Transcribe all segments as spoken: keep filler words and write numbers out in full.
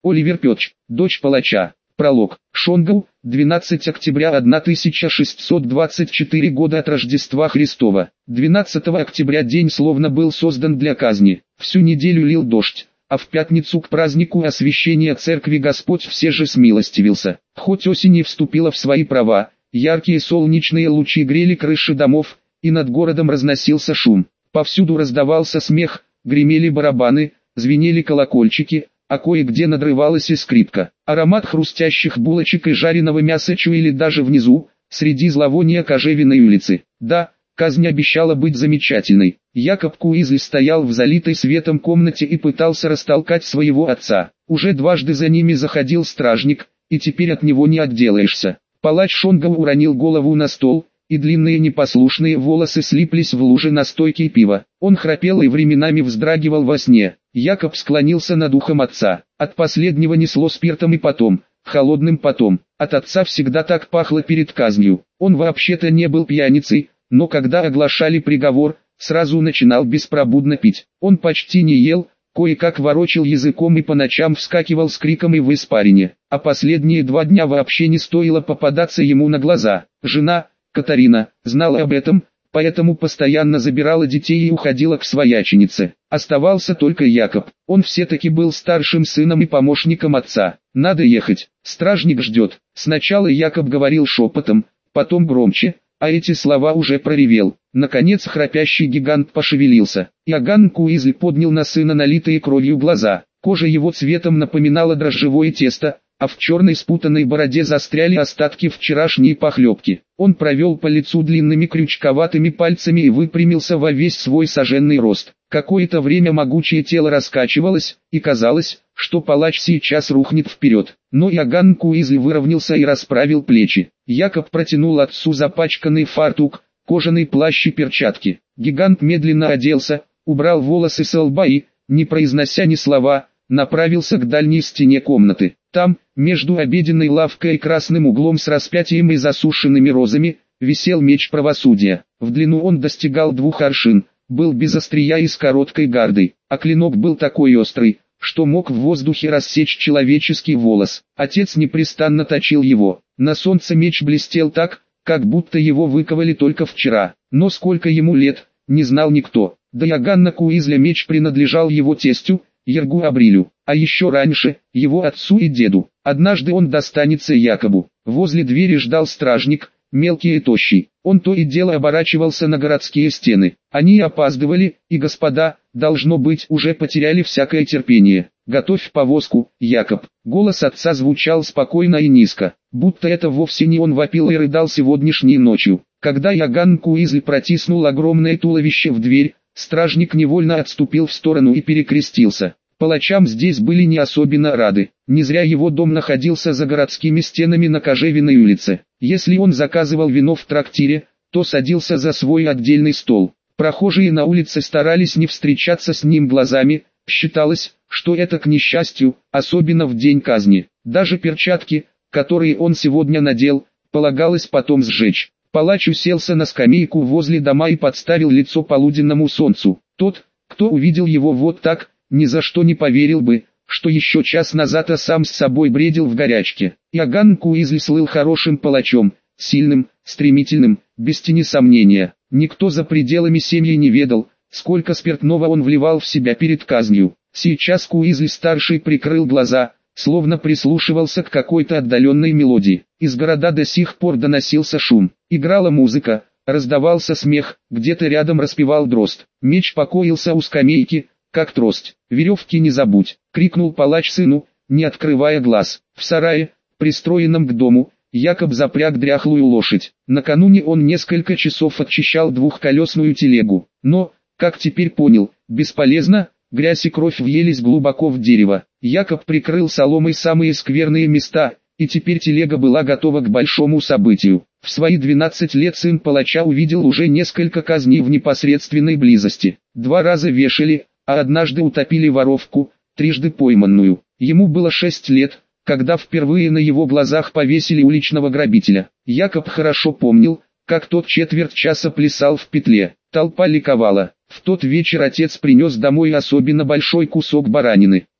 Оливер Пёч, дочь палача. Пролог. Шонгау, двенадцатое октября тысяча шестьсот двадцать четвёртого года от Рождества Христова. двенадцатого октября день словно был создан для казни. Всю неделю лил дождь, а в пятницу к празднику освящения церкви Господь все же смилостивился. Хоть осень и вступила в свои права, яркие солнечные лучи грели крыши домов, и над городом разносился шум. Повсюду раздавался смех, гремели барабаны, звенели колокольчики, а кое-где надрывалась и скрипка. Аромат хрустящих булочек и жареного мяса чуяли даже внизу, среди зловония Кожевенной улицы. Да, казнь обещала быть замечательной. Якоб Куизли стоял в залитой светом комнате и пытался растолкать своего отца. Уже дважды за ними заходил стражник, и теперь от него не отделаешься. Палач Шонгау уронил голову на стол, и длинные непослушные волосы слиплись в лужи настойки и пива. Он храпел и временами вздрагивал во сне. Якоб склонился над ухом отца. От последнего несло спиртом и потом, холодным потом. От отца всегда так пахло перед казнью. Он вообще-то не был пьяницей, но когда оглашали приговор, сразу начинал беспробудно пить. Он почти не ел, кое-как ворочил языком и по ночам вскакивал с криком и в испарине. А последние два дня вообще не стоило попадаться ему на глаза. Жена, Катарина, знала об этом, поэтому постоянно забирала детей и уходила к свояченице. Оставался только Якоб. Он все-таки был старшим сыном и помощником отца. «Надо ехать, стражник ждет». Сначала Якоб говорил шепотом, потом громче, а эти слова уже проревел. Наконец храпящий гигант пошевелился. Иоганн Куизли поднял на сына налитые кровью глаза. Кожа его цветом напоминала дрожжевое тесто, а в черной спутанной бороде застряли остатки вчерашней похлебки. Он провел по лицу длинными крючковатыми пальцами и выпрямился во весь свой соженный рост. Какое-то время могучее тело раскачивалось, и казалось, что палач сейчас рухнет вперед. Но Иоганн Куизли выровнялся и расправил плечи. Якоб протянул отцу запачканный фартук, кожаный плащ и перчатки. Гигант медленно оделся, убрал волосы со лба и, не произнося ни слова, направился к дальней стене комнаты. Там, между обеденной лавкой и красным углом с распятием и засушенными розами, висел меч правосудия. В длину он достигал двух аршин, был без острия и с короткой гардой, а клинок был такой острый, что мог в воздухе рассечь человеческий волос. Отец непрестанно точил его. На солнце меч блестел так, как будто его выковали только вчера. Но сколько ему лет, не знал никто. До Иоганна Куизля меч принадлежал его тестю, Ергу Абрилю, а еще раньше, его отцу и деду. Однажды он достанется Якобу. Возле двери ждал стражник, мелкий и тощий. Он то и дело оборачивался на городские стены. Они опаздывали, и господа, должно быть, уже потеряли всякое терпение. «Готовь повозку, Якоб». Голос отца звучал спокойно и низко, будто это вовсе не он вопил и рыдал сегодняшней ночью. Когда Иоганн Куизли протиснул огромное туловище в дверь, стражник невольно отступил в сторону и перекрестился. Палачам здесь были не особенно рады. Не зря его дом находился за городскими стенами на Кожевенной улице. Если он заказывал вино в трактире, то садился за свой отдельный стол. Прохожие на улице старались не встречаться с ним глазами, считалось, что это к несчастью, особенно в день казни. Даже перчатки, которые он сегодня надел, полагалось потом сжечь. Палач уселся на скамейку возле дома и подставил лицо полуденному солнцу. Тот, кто увидел его вот так, ни за что не поверил бы, что еще час назад а сам с собой бредил в горячке. Иоганн Куизли слыл хорошим палачом, сильным, стремительным, без тени сомнения. Никто за пределами семьи не ведал, сколько спиртного он вливал в себя перед казнью. Сейчас Куизли-старший прикрыл глаза, словно прислушивался к какой-то отдаленной мелодии. Из города до сих пор доносился шум. Играла музыка, раздавался смех, где-то рядом распевал дрозд. Меч покоился у скамейки, как трость. «Веревки не забудь!» — крикнул палач сыну, не открывая глаз. В сарае, пристроенном к дому, Якоб запряг дряхлую лошадь. Накануне он несколько часов очищал двухколесную телегу. Но, как теперь понял, бесполезно, грязь и кровь въелись глубоко в дерево. Якоб прикрыл соломой самые скверные места, и теперь телега была готова к большому событию. В свои двенадцать лет сын палача увидел уже несколько казней в непосредственной близости. Два раза вешали, а однажды утопили воровку, трижды пойманную. Ему было шесть лет, когда впервые на его глазах повесили уличного грабителя. Якоб хорошо помнил, как тот четверть часа плясал в петле. Толпа ликовала. В тот вечер отец принес домой особенно большой кусок баранины.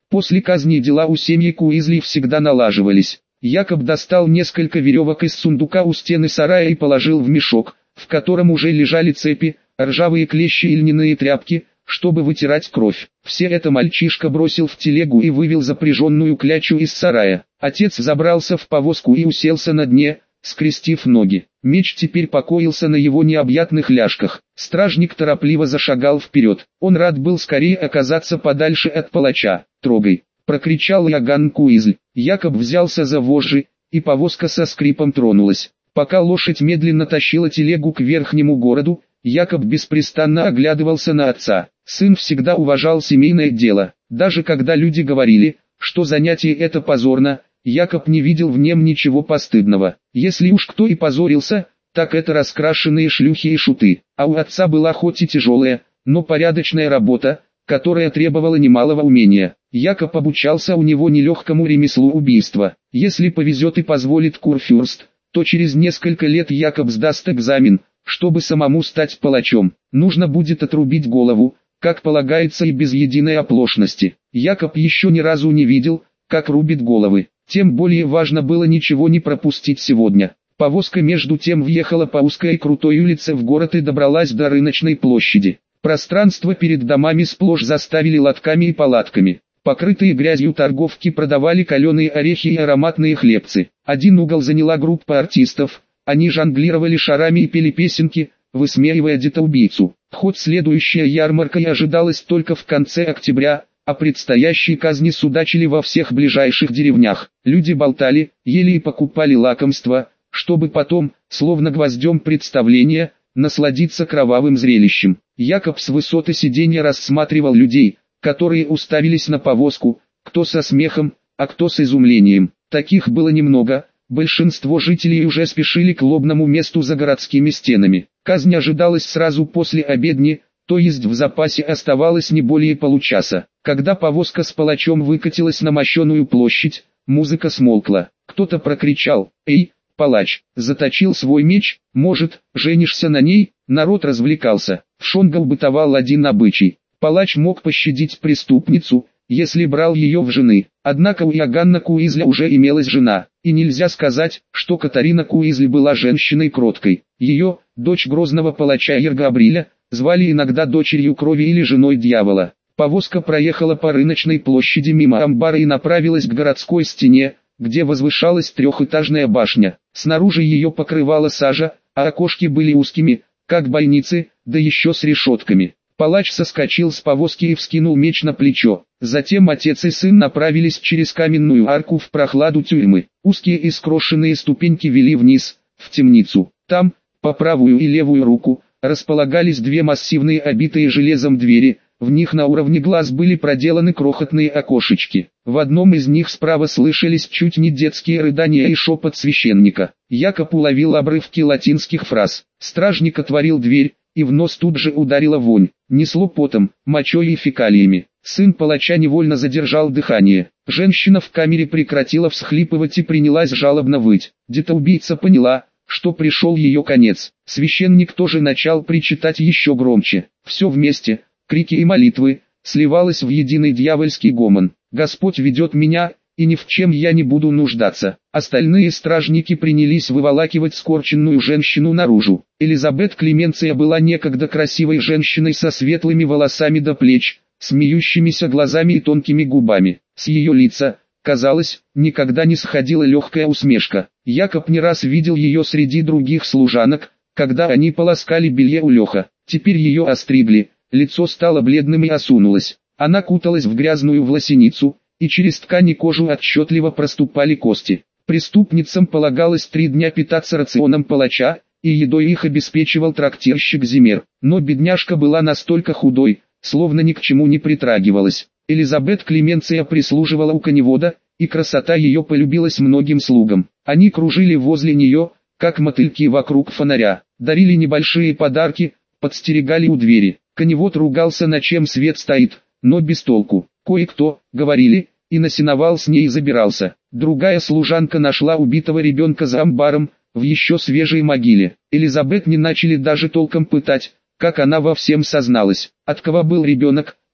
После казни дела у семьи Куизли всегда налаживались. Якоб достал несколько веревок из сундука у стены сарая и положил в мешок, в котором уже лежали цепи, ржавые клещи и льняные тряпки, чтобы вытирать кровь. Все это мальчишка бросил в телегу и вывел запряженную клячу из сарая. Отец забрался в повозку и уселся на дне, скрестив ноги. Меч теперь покоился на его необъятных ляжках. Стражник торопливо зашагал вперед. Он рад был скорее оказаться подальше от палача. «Трогай!» — прокричал Иоганн Куизль. Якоб взялся за вожжи, и повозка со скрипом тронулась. Пока лошадь медленно тащила телегу к верхнему городу, Якоб беспрестанно оглядывался на отца. Сын всегда уважал семейное дело. Даже когда люди говорили, что занятие это позорно, Якоб не видел в нем ничего постыдного. Если уж кто и позорился, так это раскрашенные шлюхи и шуты. А у отца была хоть и тяжелая, но порядочная работа, которая требовала немалого умения. Якоб обучался у него нелегкому ремеслу убийства. Если повезет и позволит Курфюрст, то через несколько лет Якоб сдаст экзамен, чтобы самому стать палачом. Нужно будет отрубить голову, как полагается и без единой оплошности. Якоб еще ни разу не видел, как рубит головы. Тем более важно было ничего не пропустить сегодня. Повозка между тем въехала по узкой и крутой улице в город и добралась до рыночной площади. Пространство перед домами сплошь заставили лотками и палатками. Покрытые грязью торговки продавали каленые орехи и ароматные хлебцы. Один угол заняла группа артистов. Они жонглировали шарами и пели песенки, высмеивая детоубийцу. Хоть следующая ярмарка и ожидалась только в конце октября, а предстоящей казни судачили во всех ближайших деревнях. Люди болтали, ели и покупали лакомства, чтобы потом, словно гвоздем представления, насладиться кровавым зрелищем. Якоб с высоты сиденья рассматривал людей, которые уставились на повозку, кто со смехом, а кто с изумлением. Таких было немного, большинство жителей уже спешили к лобному месту за городскими стенами. Казнь ожидалась сразу после обедни, то есть в запасе оставалось не более получаса. Когда повозка с палачом выкатилась на мощеную площадь, музыка смолкла. Кто-то прокричал: «Эй, палач, заточил свой меч, может, женишься на ней?» Народ развлекался. В Шонгау бытовал один обычай. Палач мог пощадить преступницу, если брал ее в жены. Однако у Иоганна Куизля уже имелась жена, и нельзя сказать, что Катарина Куизли была женщиной кроткой. Ее, дочь грозного палача Ергабриля, звали иногда дочерью крови или женой дьявола. Повозка проехала по рыночной площади мимо амбара и направилась к городской стене, где возвышалась трехэтажная башня. Снаружи ее покрывала сажа, а окошки были узкими, как бойницы, да еще с решетками. Палач соскочил с повозки и вскинул меч на плечо. Затем отец и сын направились через каменную арку в прохладу тюрьмы. Узкие и скрошенные ступеньки вели вниз, в темницу. Там, по правую и левую руку, располагались две массивные обитые железом двери. В них на уровне глаз были проделаны крохотные окошечки. В одном из них справа слышались чуть не детские рыдания и шепот священника. Якоб уловил обрывки латинских фраз. Стражник отворил дверь, и в нос тут же ударила вонь. Несло потом, мочой и фекалиями. Сын палача невольно задержал дыхание. Женщина в камере прекратила всхлипывать и принялась жалобно выть. Детоубийца поняла, что пришел ее конец. Священник тоже начал причитать еще громче. Все вместе, крики и молитвы, сливалось в единый дьявольский гомон. «Господь ведет меня, и ни в чем я не буду нуждаться». Остальные стражники принялись выволакивать скорченную женщину наружу. Элизабет Клеменция была некогда красивой женщиной со светлыми волосами до плеч, смеющимися глазами и тонкими губами. С ее лица, казалось, никогда не сходила легкая усмешка. Якоб не раз видел ее среди других служанок, когда они полоскали белье у Леха. Теперь ее остригли, лицо стало бледным и осунулось. Она куталась в грязную власеницу, и через ткань и кожу отчетливо проступали кости. Преступницам полагалось три дня питаться рационом палача, и едой их обеспечивал трактирщик Зимер. Но бедняжка была настолько худой, словно ни к чему не притрагивалась. Элизабет Клеменция прислуживала у коневода, и красота ее полюбилась многим слугам. Они кружили возле нее, как мотыльки вокруг фонаря, дарили небольшие подарки, подстерегали у двери. Коневод ругался, на чем свет стоит, но без толку. Кое-кто, говорили, и на сеновал с ней забирался. Другая служанка нашла убитого ребенка за амбаром, в еще свежей могиле. Элизабет не начали даже толком пытать, как она во всем созналась. От кого был ребенок,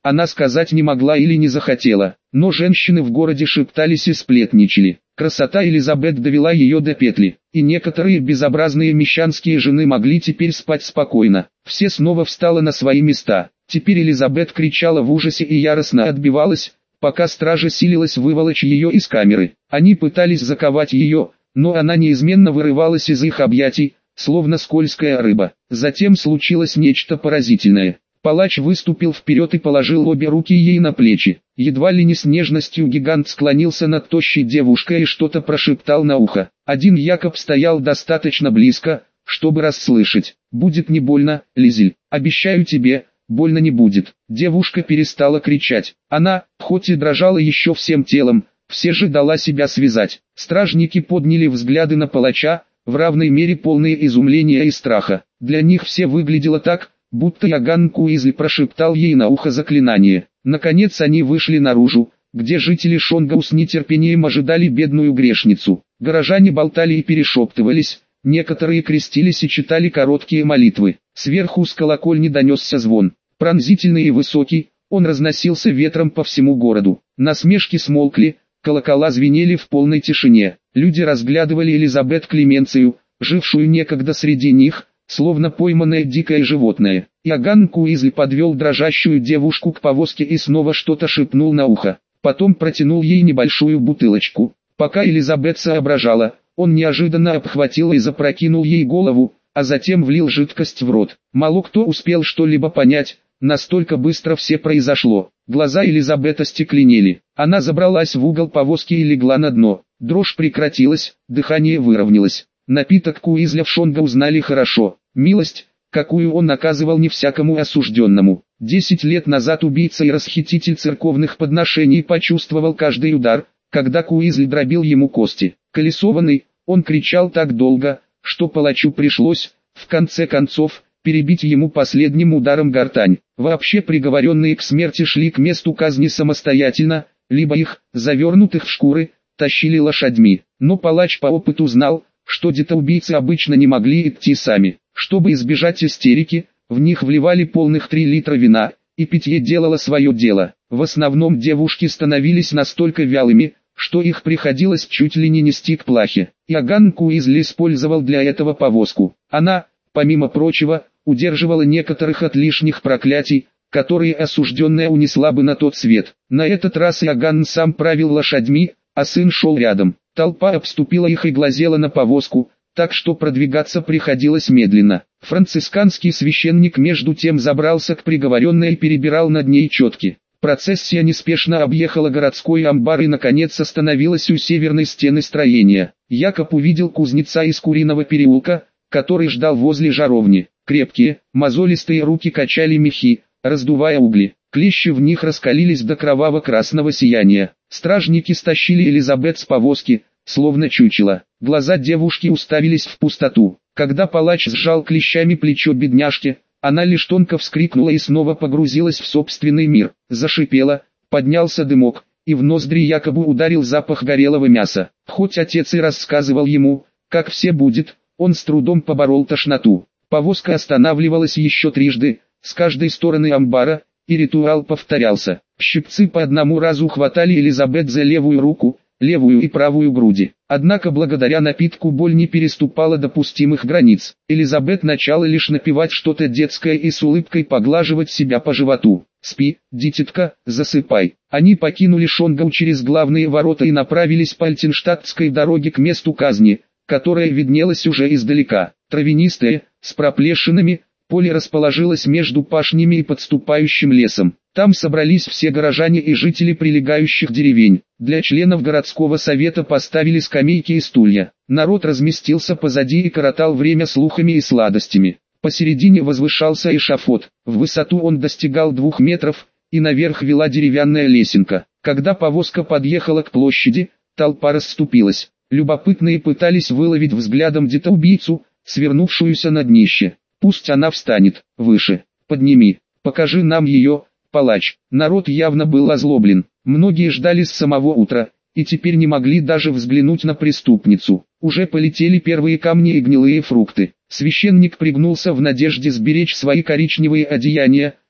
она сказать не могла или не захотела, но женщины в городе шептались и сплетничали. Красота Элизабет довела ее до петли, и некоторые безобразные мещанские жены могли теперь спать спокойно. Все снова встало на свои места. Теперь Элизабет кричала в ужасе и яростно отбивалась, пока стража силилась выволочь ее из камеры. Они пытались заковать ее, но она неизменно вырывалась из их объятий, словно скользкая рыба. Затем случилось нечто поразительное. Палач выступил вперед и положил обе руки ей на плечи. Едва ли не с нежностью гигант склонился над тощей девушкой и что-то прошептал на ухо. Один Якоб стоял достаточно близко, чтобы расслышать. «Будет не больно, Лизель, обещаю тебе, больно не будет». Девушка перестала кричать. Она, хоть и дрожала еще всем телом, все же дала себя связать. Стражники подняли взгляды на палача, в равной мере полные изумления и страха. Для них все выглядело так, будто Иоганн Куизли прошептал ей на ухо заклинание. Наконец они вышли наружу, где жители Шонгау с нетерпением ожидали бедную грешницу. Горожане болтали и перешептывались, некоторые крестились и читали короткие молитвы. Сверху с колокольни донесся звон. Пронзительный и высокий, он разносился ветром по всему городу. Насмешки смолкли, колокола звенели в полной тишине. Люди разглядывали Элизабет Клеменцию, жившую некогда среди них, словно пойманное дикое животное. Иоганн Куизли подвел дрожащую девушку к повозке и снова что-то шепнул на ухо. Потом протянул ей небольшую бутылочку. Пока Элизабет соображала, он неожиданно обхватил и запрокинул ей голову, а затем влил жидкость в рот. Мало кто успел что-либо понять, настолько быстро все произошло. Глаза Элизабет остекленели. Она забралась в угол повозки и легла на дно. Дрожь прекратилась, дыхание выровнялось. Напиток Куизля в Шонгау знали хорошо. Милость, какую он оказывал не всякому осужденному. Десять лет назад убийца и расхититель церковных подношений почувствовал каждый удар, когда Куизль дробил ему кости. Колесованный, он кричал так долго, что палачу пришлось, в конце концов, перебить ему последним ударом гортань. Вообще приговоренные к смерти шли к месту казни самостоятельно, либо их, завернутых в шкуры, тащили лошадьми. Но палач по опыту знал, что детоубийцы обычно не могли идти сами. Чтобы избежать истерики, в них вливали полных три литра вина, и питье делало свое дело. В основном девушки становились настолько вялыми, что их приходилось чуть ли не нести к плахе. Иоганн Куизли использовал для этого повозку. Она, помимо прочего, удерживала некоторых от лишних проклятий, которые осужденная унесла бы на тот свет. На этот раз Иоганн сам правил лошадьми, а сын шел рядом. Толпа обступила их и глазела на повозку, так что продвигаться приходилось медленно. Францисканский священник между тем забрался к приговоренной и перебирал над ней четки. Процессия неспешно объехала городской амбар и наконец остановилась у северной стены строения. Якоб увидел кузнеца из Куриного переулка, который ждал возле жаровни. Крепкие, мозолистые руки качали мехи, раздувая угли. Клещи в них раскалились до кроваво-красного сияния. Стражники стащили Элизабет с повозки, словно чучело. Глаза девушки уставились в пустоту. Когда палач сжал клещами плечо бедняжки, она лишь тонко вскрикнула и снова погрузилась в собственный мир. Зашипела, поднялся дымок, и в ноздри якобы ударил запах горелого мяса. Хоть отец и рассказывал ему, как все будет, он с трудом поборол тошноту. Повозка останавливалась еще трижды, с каждой стороны амбара, и ритуал повторялся. Щипцы по одному разу хватали Элизабет за левую руку, левую и правую груди. Однако благодаря напитку боль не переступала допустимых границ. Элизабет начала лишь напевать что-то детское и с улыбкой поглаживать себя по животу. «Спи, дитятка, засыпай». Они покинули Шонгау через главные ворота и направились по Альтенштадтской дороге к месту казни, которая виднелась уже издалека. Травянистое, с проплешинами, поле расположилось между пашнями и подступающим лесом. Там собрались все горожане и жители прилегающих деревень. Для членов городского совета поставили скамейки и стулья. Народ разместился позади и коротал время слухами и сладостями. Посередине возвышался эшафот. В высоту он достигал двух метров, и наверх вела деревянная лесенка. Когда повозка подъехала к площади, толпа расступилась. Любопытные пытались выловить взглядом детоубийцу, свернувшуюся на днище. «Пусть она встанет, выше, подними, покажи нам ее». Палач. Народ явно был озлоблен. Многие ждали с самого утра, и теперь не могли даже взглянуть на преступницу. Уже полетели первые камни и гнилые фрукты. Священник пригнулся в надежде сберечь свои коричневые одеяния,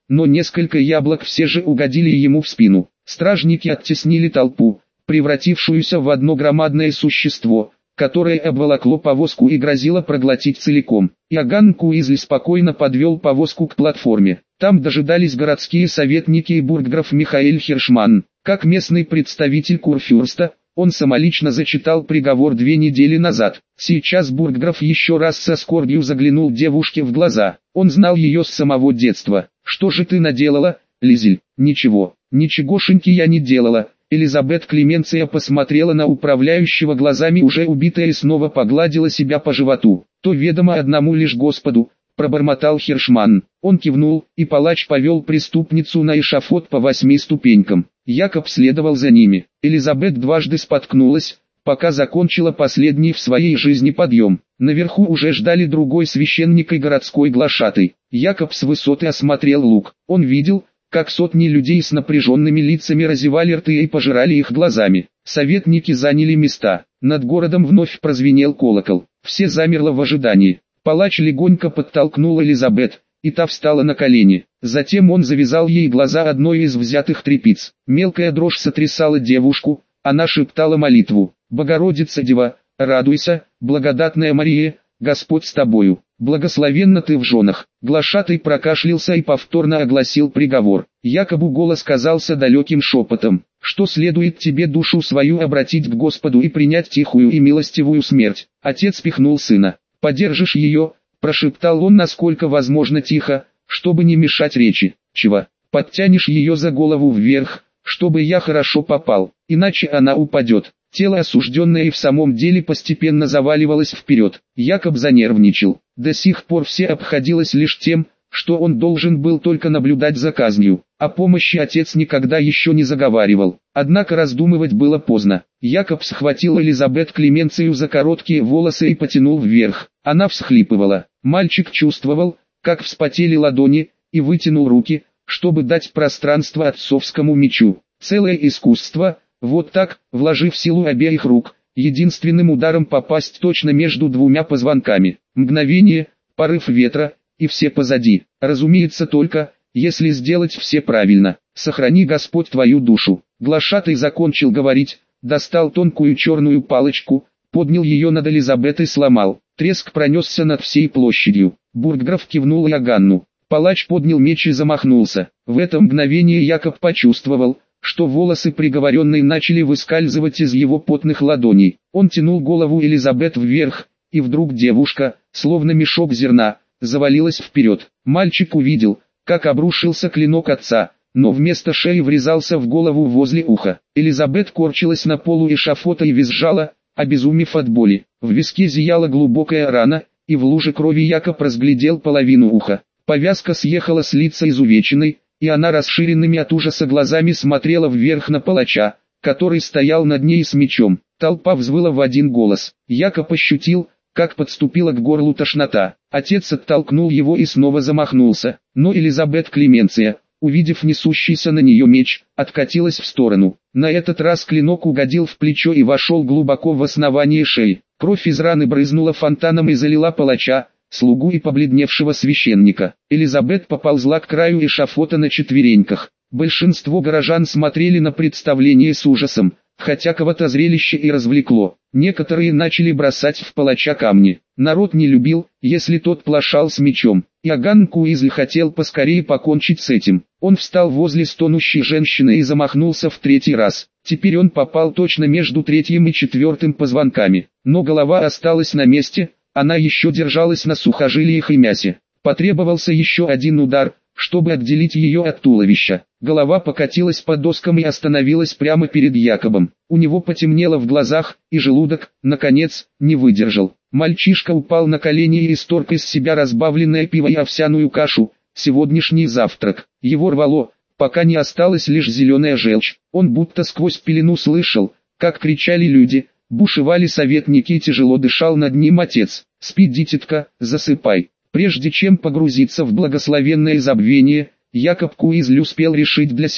но несколько яблок все же угодили ему в спину. Стражники оттеснили толпу, превратившуюся в одно громадное существо, которое обволокло повозку и грозило проглотить целиком. Иоганн Куизли спокойно подвел повозку к платформе. Там дожидались городские советники и бургграф Михаэль Хиршман. Как местный представитель Курфюрста, он самолично зачитал приговор две недели назад. Сейчас бургграф еще раз со скорбью заглянул девушке в глаза. Он знал ее с самого детства. «Что же ты наделала, Лизель?» «Ничего, ничегошеньки я не делала». Элизабет Клеменция посмотрела на управляющего глазами уже убитая и снова погладила себя по животу. «То ведомо одному лишь Господу», — пробормотал Хиршман. Он кивнул, и палач повел преступницу на эшафот по восьми ступенькам. Якоб следовал за ними. Элизабет дважды споткнулась, пока закончила последний в своей жизни подъем. Наверху уже ждали другой священник и городской глашатай. Якоб с высоты осмотрел луг. Он видел, как сотни людей с напряженными лицами разевали рты и пожирали их глазами. Советники заняли места. Над городом вновь прозвенел колокол. Все замерло в ожидании. Палач легонько подтолкнул Элизабет, и та встала на колени. Затем он завязал ей глаза одной из взятых тряпиц. Мелкая дрожь сотрясала девушку, она шептала молитву. «Богородица Дева, радуйся, благодатная Мария, Господь с тобою, благословенна ты в женах». Глашатай прокашлялся и повторно огласил приговор. Якобу голос казался далеким шепотом. «Что следует тебе душу свою обратить к Господу и принять тихую и милостивую смерть?» Отец пихнул сына. «Подержишь ее», — прошептал он насколько возможно тихо, чтобы не мешать речи. «Чего? Подтянешь ее за голову вверх, чтобы я хорошо попал, иначе она упадет». Тело осужденное и в самом деле постепенно заваливалось вперед. Якоб занервничал. До сих пор все обходилось лишь тем, что он должен был только наблюдать за казнью. О помощи отец никогда еще не заговаривал. Однако раздумывать было поздно. Якоб схватил Элизабет Клеменцию за короткие волосы и потянул вверх. Она всхлипывала. Мальчик чувствовал, как вспотели ладони, и вытянул руки, чтобы дать пространство отцовскому мечу. Целое искусство. Вот так, вложив силу обеих рук, единственным ударом попасть точно между двумя позвонками. Мгновение, порыв ветра, и все позади. Разумеется только, если сделать все правильно. Сохрани Господь твою душу. Глашатай закончил говорить, достал тонкую черную палочку, поднял ее над Элизабет и сломал. Треск пронесся над всей площадью. Бургграф кивнул Иоганну. Палач поднял меч и замахнулся. В это мгновение Якоб почувствовал, что волосы приговоренной начали выскальзывать из его потных ладоней. Он тянул голову Элизабет вверх, и вдруг девушка, словно мешок зерна, завалилась вперед. Мальчик увидел, как обрушился клинок отца, но вместо шеи врезался в голову возле уха. Элизабет корчилась на полу эшафота и визжала, обезумев от боли. В виске зияла глубокая рана, и в луже крови Якоб разглядел половину уха. Повязка съехала с лица изувеченной, и она расширенными от ужаса глазами смотрела вверх на палача, который стоял над ней с мечом. Толпа взвыла в один голос. Якоб ощутил, как подступила к горлу тошнота. Отец оттолкнул его и снова замахнулся, но Элизабет Клеменция, увидев несущийся на нее меч, откатилась в сторону. На этот раз клинок угодил в плечо и вошел глубоко в основание шеи. Кровь из раны брызнула фонтаном и залила палача, слугу и побледневшего священника. Элизабет поползла к краю эшафота на четвереньках. Большинство горожан смотрели на представление с ужасом, хотя кого-то зрелище и развлекло. Некоторые начали бросать в палача камни. Народ не любил, если тот плашал с мечом. Иоганн Куизли хотел поскорее покончить с этим. Он встал возле стонущей женщины и замахнулся в третий раз. Теперь он попал точно между третьим и четвертым позвонками. Но голова осталась на месте. Она еще держалась на сухожилиях и мясе. Потребовался еще один удар, чтобы отделить ее от туловища. Голова покатилась по доскам и остановилась прямо перед Якобом. У него потемнело в глазах, и желудок, наконец, не выдержал. Мальчишка упал на колени и исторг из себя разбавленное пиво и овсяную кашу, сегодняшний завтрак. Его рвало, пока не осталась лишь зеленая желчь. Он будто сквозь пелену слышал, как кричали люди, бушевали советники и тяжело дышал над ним отец. «Спи, дитятка, засыпай». Прежде чем погрузиться в благословенное забвение, Якоб Куизли успел решить для себя.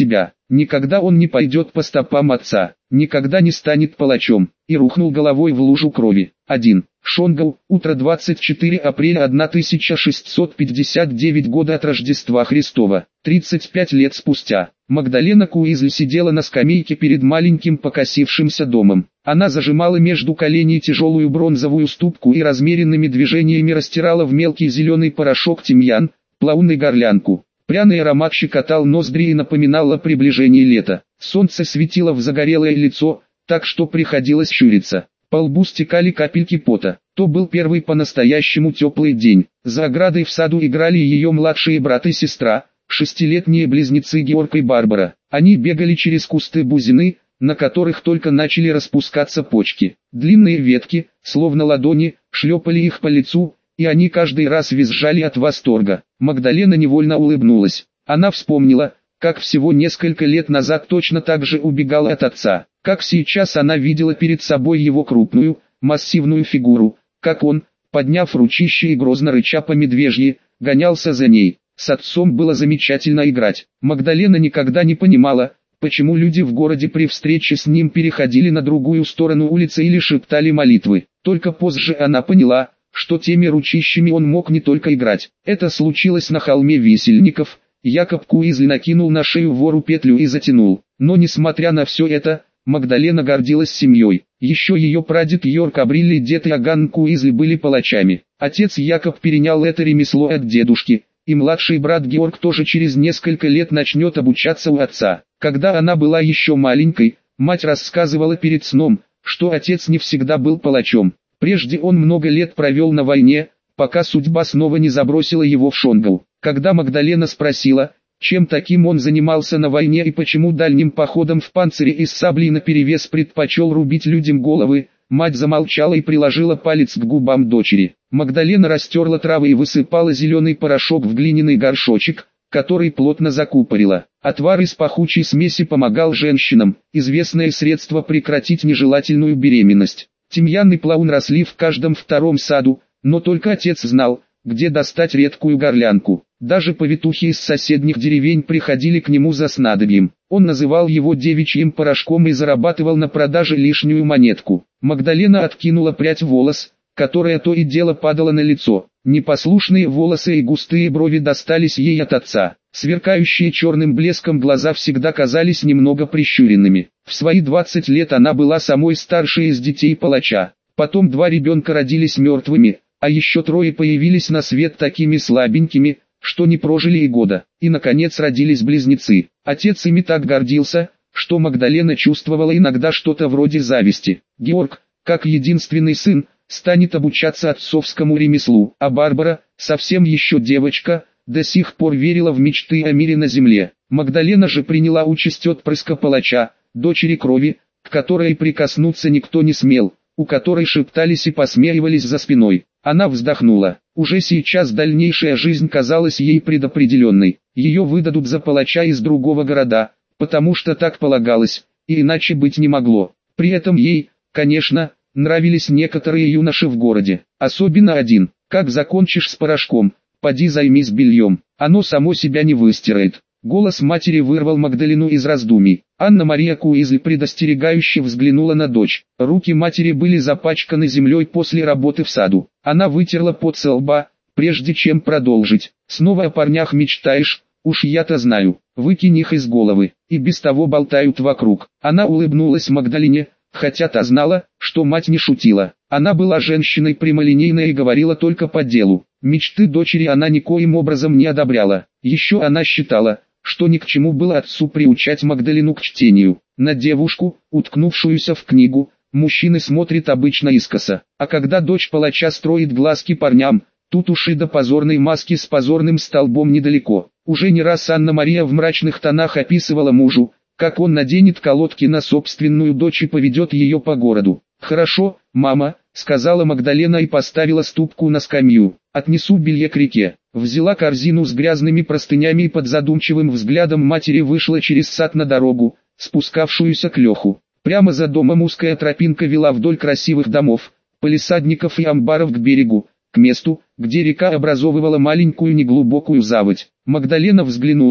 Никогда он не пойдет по стопам отца, никогда не станет палачом, и рухнул головой в лужу крови. один. Шонгау, утро двадцать четвёртого апреля тысяча шестьсот пятьдесят девятого года от Рождества Христова. тридцать пять лет спустя, Магдалена Куизли сидела на скамейке перед маленьким покосившимся домом. Она зажимала между коленей тяжелую бронзовую ступку и размеренными движениями растирала в мелкий зеленый порошок тимьян, плаун и горлянку. Пряный аромат щекотал ноздри и напоминал о приближении лета. Солнце светило в загорелое лицо, так что приходилось щуриться. По лбу стекали капельки пота. То был первый по-настоящему теплый день. За оградой в саду играли ее младшие брат и сестра, шестилетние близнецы Георг и Барбара. Они бегали через кусты бузины, на которых только начали распускаться почки. Длинные ветки, словно ладони, шлепали их по лицу, и они каждый раз визжали от восторга. Магдалена невольно улыбнулась. Она вспомнила, как всего несколько лет назад точно так же убегала от отца, как сейчас она видела перед собой его крупную, массивную фигуру, как он, подняв ручище и грозно рыча по медвежьи, гонялся за ней. С отцом было замечательно играть. Магдалена никогда не понимала, почему люди в городе при встрече с ним переходили на другую сторону улицы или шептали молитвы. Только позже она поняла, что теми ручищами он мог не только играть. Это случилось на холме Висельников. Якоб Куизли накинул на шею вору петлю и затянул. Но несмотря на все это, Магдалена гордилась семьей. Еще ее прадед Йорк Абрилли и дед Иоганн Куизли были палачами. Отец Якоб перенял это ремесло от дедушки, и младший брат Георг тоже через несколько лет начнет обучаться у отца. Когда она была еще маленькой, мать рассказывала перед сном, что отец не всегда был палачом. Прежде он много лет провел на войне, пока судьба снова не забросила его в Шонгау. Когда Магдалена спросила, чем таким он занимался на войне и почему дальним походом в панцире и с саблей наперевес предпочел рубить людям головы, мать замолчала и приложила палец к губам дочери. Магдалена растерла травы и высыпала зеленый порошок в глиняный горшочек, который плотно закупорила. Отвар из пахучей смеси помогал женщинам, известное средство прекратить нежелательную беременность. Тимьян и плаун росли в каждом втором саду, но только отец знал, где достать редкую горлянку. Даже повитухи из соседних деревень приходили к нему за снадобьем. Он называл его девичьим порошком и зарабатывал на продаже лишнюю монетку. Магдалена откинула прядь волос, которая то и дело падала на лицо. Непослушные волосы и густые брови достались ей от отца. Сверкающие черным блеском глаза всегда казались немного прищуренными. В свои двадцать лет она была самой старшей из детей палача. Потом два ребенка родились мертвыми, а еще трое появились на свет такими слабенькими, что не прожили и года. И наконец родились близнецы. Отец ими так гордился, что Магдалена чувствовала иногда что-то вроде зависти. Георг, как единственный сын, станет обучаться отцовскому ремеслу, а Барбара, совсем еще девочка, до сих пор верила в мечты о мире на земле. Магдалена же приняла участь отпрыска палача, дочери крови, к которой прикоснуться никто не смел, у которой шептались и посмеивались за спиной. Она вздохнула. Уже сейчас дальнейшая жизнь казалась ей предопределенной. Ее выдадут за палача из другого города, потому что так полагалось, и иначе быть не могло. При этом ей, конечно, нравились некоторые юноши в городе. Особенно один. Как закончишь с порошком, поди займись бельем, оно само себя не выстирает. Голос матери вырвал Магдалену из раздумий. Анна-Мария Куизли предостерегающе взглянула на дочь. Руки матери были запачканы землей после работы в саду. Она вытерла пот со лба, прежде чем продолжить. Снова о парнях мечтаешь? Уж я-то знаю. Выкинь их из головы. И без того болтают вокруг. Она улыбнулась Магдалене, хотя та знала, что мать не шутила. Она была женщиной прямолинейной и говорила только по делу. Мечты дочери она никоим образом не одобряла. Еще она считала, что ни к чему было отцу приучать Магдалену к чтению. На девушку, уткнувшуюся в книгу, мужчины смотрят обычно искоса. А когда дочь палача строит глазки парням, тут уж и до позорной маски с позорным столбом недалеко. Уже не раз Анна-Мария в мрачных тонах описывала мужу, как он наденет колодки на собственную дочь и поведет ее по городу. «Хорошо, мама», — сказала Магдалена и поставила ступку на скамью. «Отнесу белье к реке». Взяла корзину с грязными простынями и под задумчивым взглядом матери вышла через сад на дорогу, спускавшуюся к Леху. Прямо за домом узкая тропинка вела вдоль красивых домов, палисадников и амбаров к берегу, к месту, где река образовывала маленькую неглубокую заводь. Магдалена взглянула,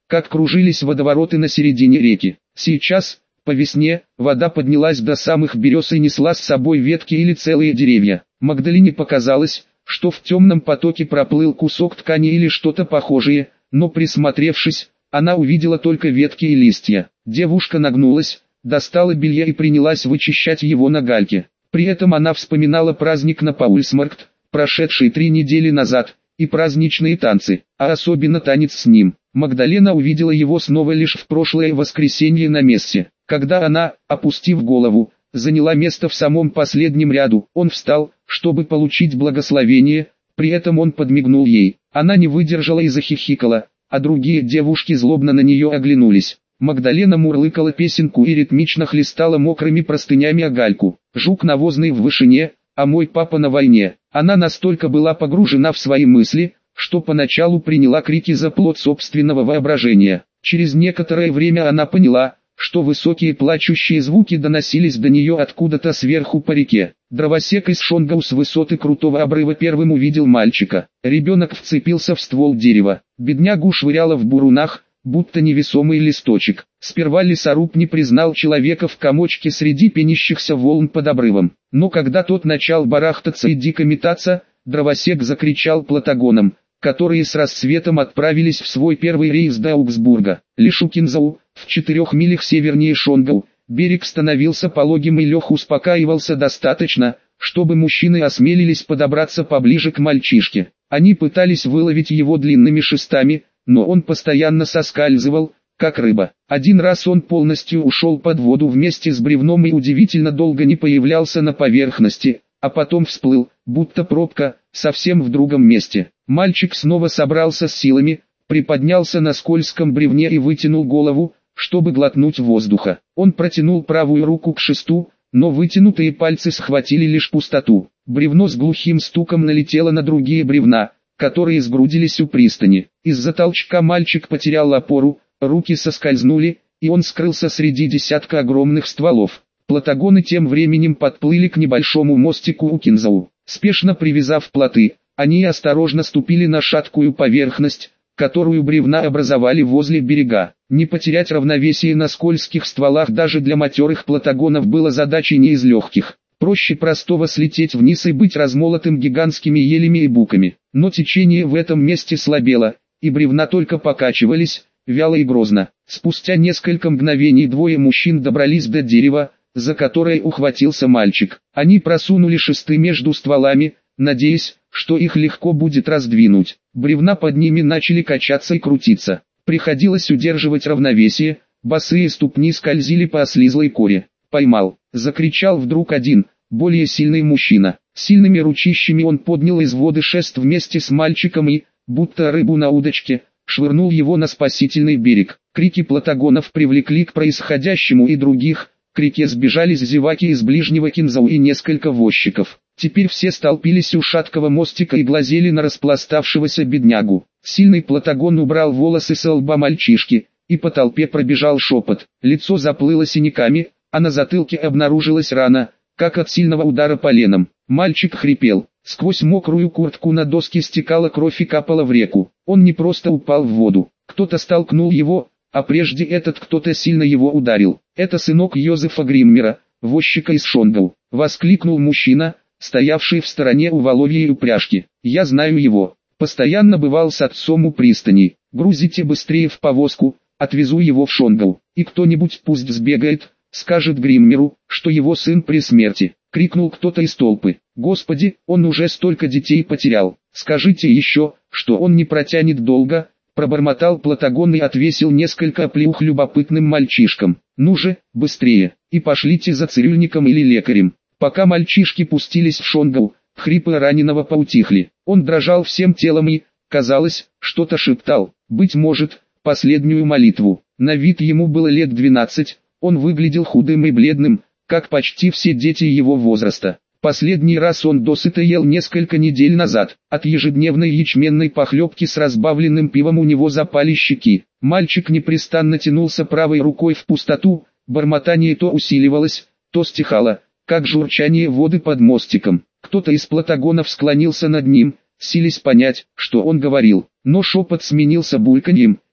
как кружились водовороты на середине реки. Сейчас, по весне, вода поднялась до самых берез и несла с собой ветки или целые деревья. Магдалине показалось, что в темном потоке проплыл кусок ткани или что-то похожее, но присмотревшись, она увидела только ветки и листья. Девушка нагнулась, достала белье и принялась вычищать его на гальке. При этом она вспоминала праздник на Паульсмаркт, прошедший три недели назад, и праздничные танцы, а особенно танец с ним. Магдалена увидела его снова лишь в прошлое воскресенье на мессе, когда она, опустив голову, заняла место в самом последнем ряду. Он встал, чтобы получить благословение, при этом он подмигнул ей. Она не выдержала и захихикала, а другие девушки злобно на нее оглянулись. Магдалена мурлыкала песенку и ритмично хлестала мокрыми простынями о гальку. Жук навозный в вышине, а мой папа на войне. Она настолько была погружена в свои мысли, что поначалу приняла крики за плод собственного воображения. Через некоторое время она поняла, что высокие плачущие звуки доносились до нее откуда-то сверху по реке. Дровосек из Шонгау с высоты крутого обрыва первым увидел мальчика. Ребенок вцепился в ствол дерева. Беднягу швыряло в бурунах, будто невесомый листочек. Сперва лесоруб не признал человека в комочке среди пенящихся волн под обрывом. Но когда тот начал барахтаться и дико метаться, дровосек закричал платагонам, которые с рассветом отправились в свой первый рейс до Аугсбурга. Лишукинзау, в четырех милях севернее Шонгау, берег становился пологим и Лех успокаивался достаточно, чтобы мужчины осмелились подобраться поближе к мальчишке. Они пытались выловить его длинными шестами, но он постоянно соскальзывал, как рыба. Один раз он полностью ушел под воду вместе с бревном и удивительно долго не появлялся на поверхности, а потом всплыл, будто пробка, совсем в другом месте. Мальчик снова собрался с силами, приподнялся на скользком бревне и вытянул голову, чтобы глотнуть воздуха. Он протянул правую руку к шесту, но вытянутые пальцы схватили лишь пустоту. Бревно с глухим стуком налетело на другие бревна, которые сгрудились у пристани. Из-за толчка мальчик потерял опору, руки соскользнули, и он скрылся среди десятка огромных стволов. Платагоны тем временем подплыли к небольшому мостику у Кинзау. Спешно привязав плоты, они осторожно ступили на шаткую поверхность, которую бревна образовали возле берега. Не потерять равновесие на скользких стволах даже для матерых платагонов было задачей не из легких. Проще простого слететь вниз и быть размолотым гигантскими елями и буками. Но течение в этом месте слабело, и бревна только покачивались, вяло и грозно. Спустя несколько мгновений двое мужчин добрались до дерева, за которое ухватился мальчик. Они просунули шесты между стволами, надеясь, что их легко будет раздвинуть. Бревна под ними начали качаться и крутиться. Приходилось удерживать равновесие, босые ступни скользили по ослизлой коре. «Поймал!» — закричал вдруг один, более сильный мужчина. Сильными ручищами он поднял из воды шест вместе с мальчиком и, будто рыбу на удочке, швырнул его на спасительный берег. Крики платагонов привлекли к происходящему и других. К реке сбежались зеваки из ближнего Кинзау и несколько возчиков. Теперь все столпились у шаткого мостика и глазели на распластавшегося беднягу. Сильный платагон убрал волосы со лба мальчишки, и по толпе пробежал шепот. Лицо заплыло синяками, а на затылке обнаружилась рана, как от сильного удара поленом. Мальчик хрипел. Сквозь мокрую куртку на доске стекала кровь и капала в реку. Он не просто упал в воду. Кто-то столкнул его, а прежде этот кто-то сильно его ударил. «Это сынок Йозефа Гриммера, возчика из Шонгау», — воскликнул мужчина, стоявший в стороне у воловьей упряжки. «Я знаю его. Постоянно бывал с отцом у пристани. Грузите быстрее в повозку, отвезу его в Шонгау. И кто-нибудь пусть сбегает, скажет Гриммеру, что его сын при смерти», — крикнул кто-то из толпы. «Господи, он уже столько детей потерял. Скажите еще, что он не протянет долго», — пробормотал платагон и отвесил несколько оплеух любопытным мальчишкам. «Ну же, быстрее, и пошлите за цирюльником или лекарем». Пока мальчишки пустились в Шонгау, хрипы раненого поутихли. Он дрожал всем телом и, казалось, что-то шептал, быть может, последнюю молитву. На вид ему было лет двенадцать, он выглядел худым и бледным, как почти все дети его возраста. Последний раз он досыта ел несколько недель назад. От ежедневной ячменной похлебки с разбавленным пивом у него запали щеки. Мальчик непрестанно тянулся правой рукой в пустоту, бормотание то усиливалось, то стихало, как журчание воды под мостиком. Кто-то из платагонов склонился над ним, силясь понять, что он говорил. Но шепот сменился бульканьем,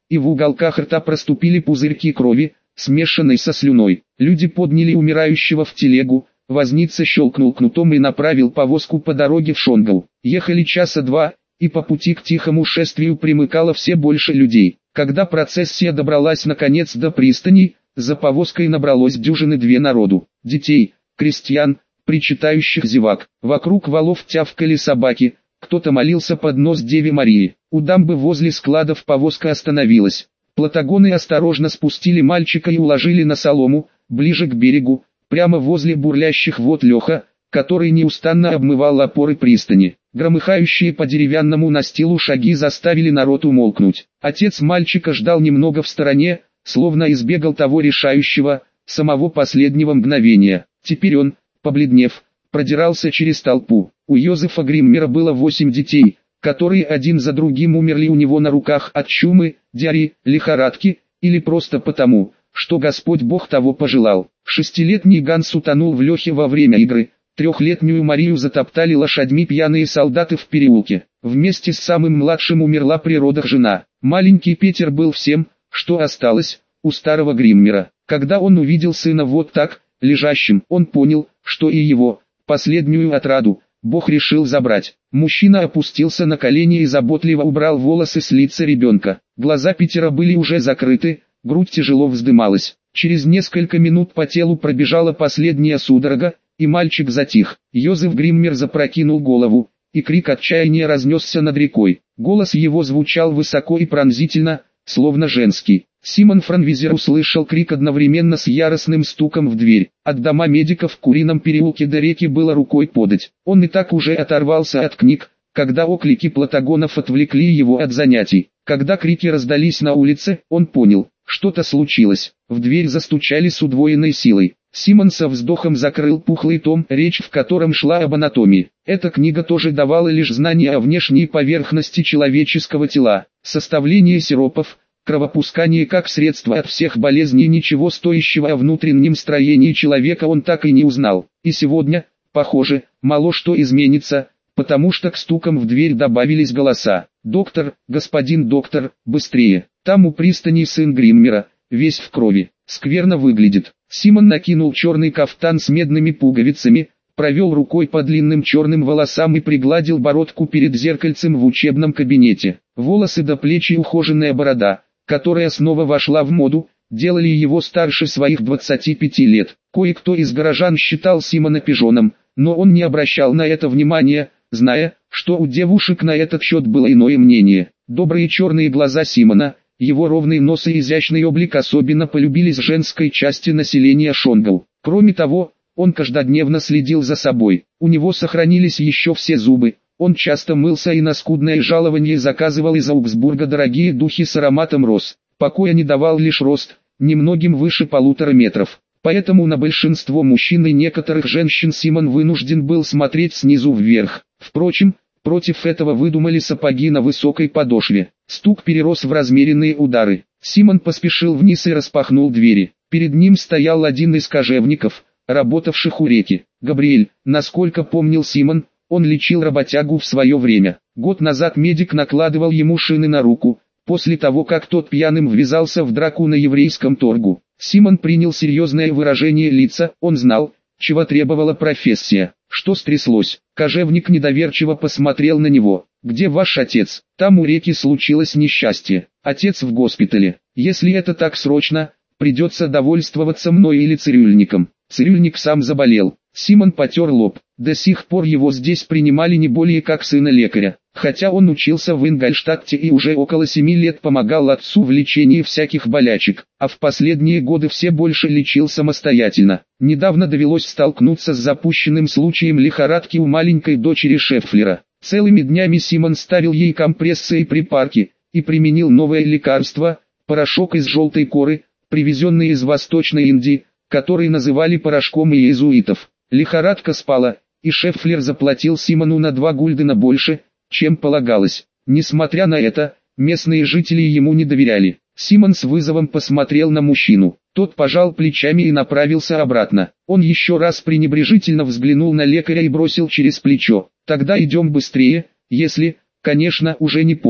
и в уголках рта проступили пузырьки крови, смешанной со слюной. Люди подняли умирающего в телегу, возница щелкнул кнутом и направил повозку по дороге в Шонгау. Ехали часа два, и по пути к тихому шествию примыкало все больше людей. Когда процессия добралась наконец до пристани, за повозкой набралось дюжины две народу. Детей, крестьян, причитающих зевак. Вокруг валов тявкали собаки, кто-то молился под нос Деве Марии. У дамбы возле складов повозка остановилась. Платагоны осторожно спустили мальчика и уложили на солому, ближе к берегу, прямо возле бурлящих вод Леха, который неустанно обмывал опоры пристани. Громыхающие по деревянному настилу шаги заставили народ умолкнуть. Отец мальчика ждал немного в стороне, словно избегал того решающего, самого последнего мгновения. Теперь он, побледнев, продирался через толпу. У Йозефа Гриммера было восемь детей, которые один за другим умерли у него на руках от чумы, диареи, лихорадки, или просто потому, что Господь Бог того пожелал. Шестилетний Ганс утонул в Лехе во время игры, трехлетнюю Марию затоптали лошадьми пьяные солдаты в переулке. Вместе с самым младшим умерла при родах жена. Маленький Петер был всем, что осталось, у старого Гриммера. Когда он увидел сына вот так, лежащим, он понял, что и его, последнюю отраду, Бог решил забрать. Мужчина опустился на колени и заботливо убрал волосы с лица ребенка. Глаза Питера были уже закрыты, грудь тяжело вздымалась. Через несколько минут по телу пробежала последняя судорога, и мальчик затих. Йозеф Гриммер запрокинул голову, и крик отчаяния разнесся над рекой. Голос его звучал высоко и пронзительно, словно женский. Симон Франвизер услышал крик одновременно с яростным стуком в дверь. От дома медиков в Курином переулке до реки было рукой подать. Он и так уже оторвался от книг, когда оклики платагонов отвлекли его от занятий. Когда крики раздались на улице, он понял, что-то случилось. В дверь застучали с удвоенной силой. Симон со вздохом закрыл пухлый том, речь в котором шла об анатомии. Эта книга тоже давала лишь знания о внешней поверхности человеческого тела, составление сиропов, кровопускание как средство от всех болезней, ничего стоящего о внутреннем строении человека он так и не узнал. И сегодня, похоже, мало что изменится, потому что к стукам в дверь добавились голоса. «Доктор, господин доктор, быстрее! Там у пристани сын Гриммера, весь в крови, скверно выглядит». Симон накинул черный кафтан с медными пуговицами, провел рукой по длинным черным волосам и пригладил бородку перед зеркальцем в учебном кабинете. Волосы до плеч и ухоженная борода, которая снова вошла в моду, делали его старше своих двадцати пяти лет. Кое-кто из горожан считал Симона пижоном, но он не обращал на это внимания, зная, что у девушек на этот счет было иное мнение. Добрые черные глаза Симона, его ровный нос и изящный облик особенно полюбились женской части населения Шонгау. Кроме того, он каждодневно следил за собой. У него сохранились еще все зубы. Он часто мылся и на скудное жалование заказывал из Аугсбурга дорогие духи с ароматом роз. Покоя не давал лишь рост, немногим выше полутора метров. Поэтому на большинство мужчин и некоторых женщин Симон вынужден был смотреть снизу вверх. Впрочем, против этого выдумали сапоги на высокой подошве. Стук перерос в размеренные удары. Симон поспешил вниз и распахнул двери. Перед ним стоял один из кожевников, работавших у реки. Габриэль, насколько помнил Симон, он лечил работягу в свое время. Год назад медик накладывал ему шины на руку, после того как тот пьяным ввязался в драку на еврейском торгу. Симон принял серьезное выражение лица, он знал, чего требовала профессия. Что стряслось? Кожевник недоверчиво посмотрел на него. «Где ваш отец?» «Там у реки случилось несчастье. Отец в госпитале. Если это так срочно, придется довольствоваться мной или цирюльником». Цирюльник сам заболел. Симон потер лоб. До сих пор его здесь принимали не более как сына лекаря. Хотя он учился в Ингольштадте и уже около семи лет помогал отцу в лечении всяких болячек, а в последние годы все больше лечил самостоятельно. Недавно довелось столкнуться с запущенным случаем лихорадки у маленькой дочери Шеффлера. Целыми днями Симон ставил ей компрессы и припарки, и применил новое лекарство, порошок из желтой коры, привезенный из Восточной Индии, который называли порошком иезуитов. Лихорадка спала, и Шеффлер заплатил Симону на два гульдена больше, чем полагалось. Несмотря на это, местные жители ему не доверяли. Симон с вызовом посмотрел на мужчину. Тот пожал плечами и направился обратно. Он еще раз пренебрежительно взглянул на лекаря и бросил через плечо: «Тогда идем быстрее, если, конечно, уже не поздно».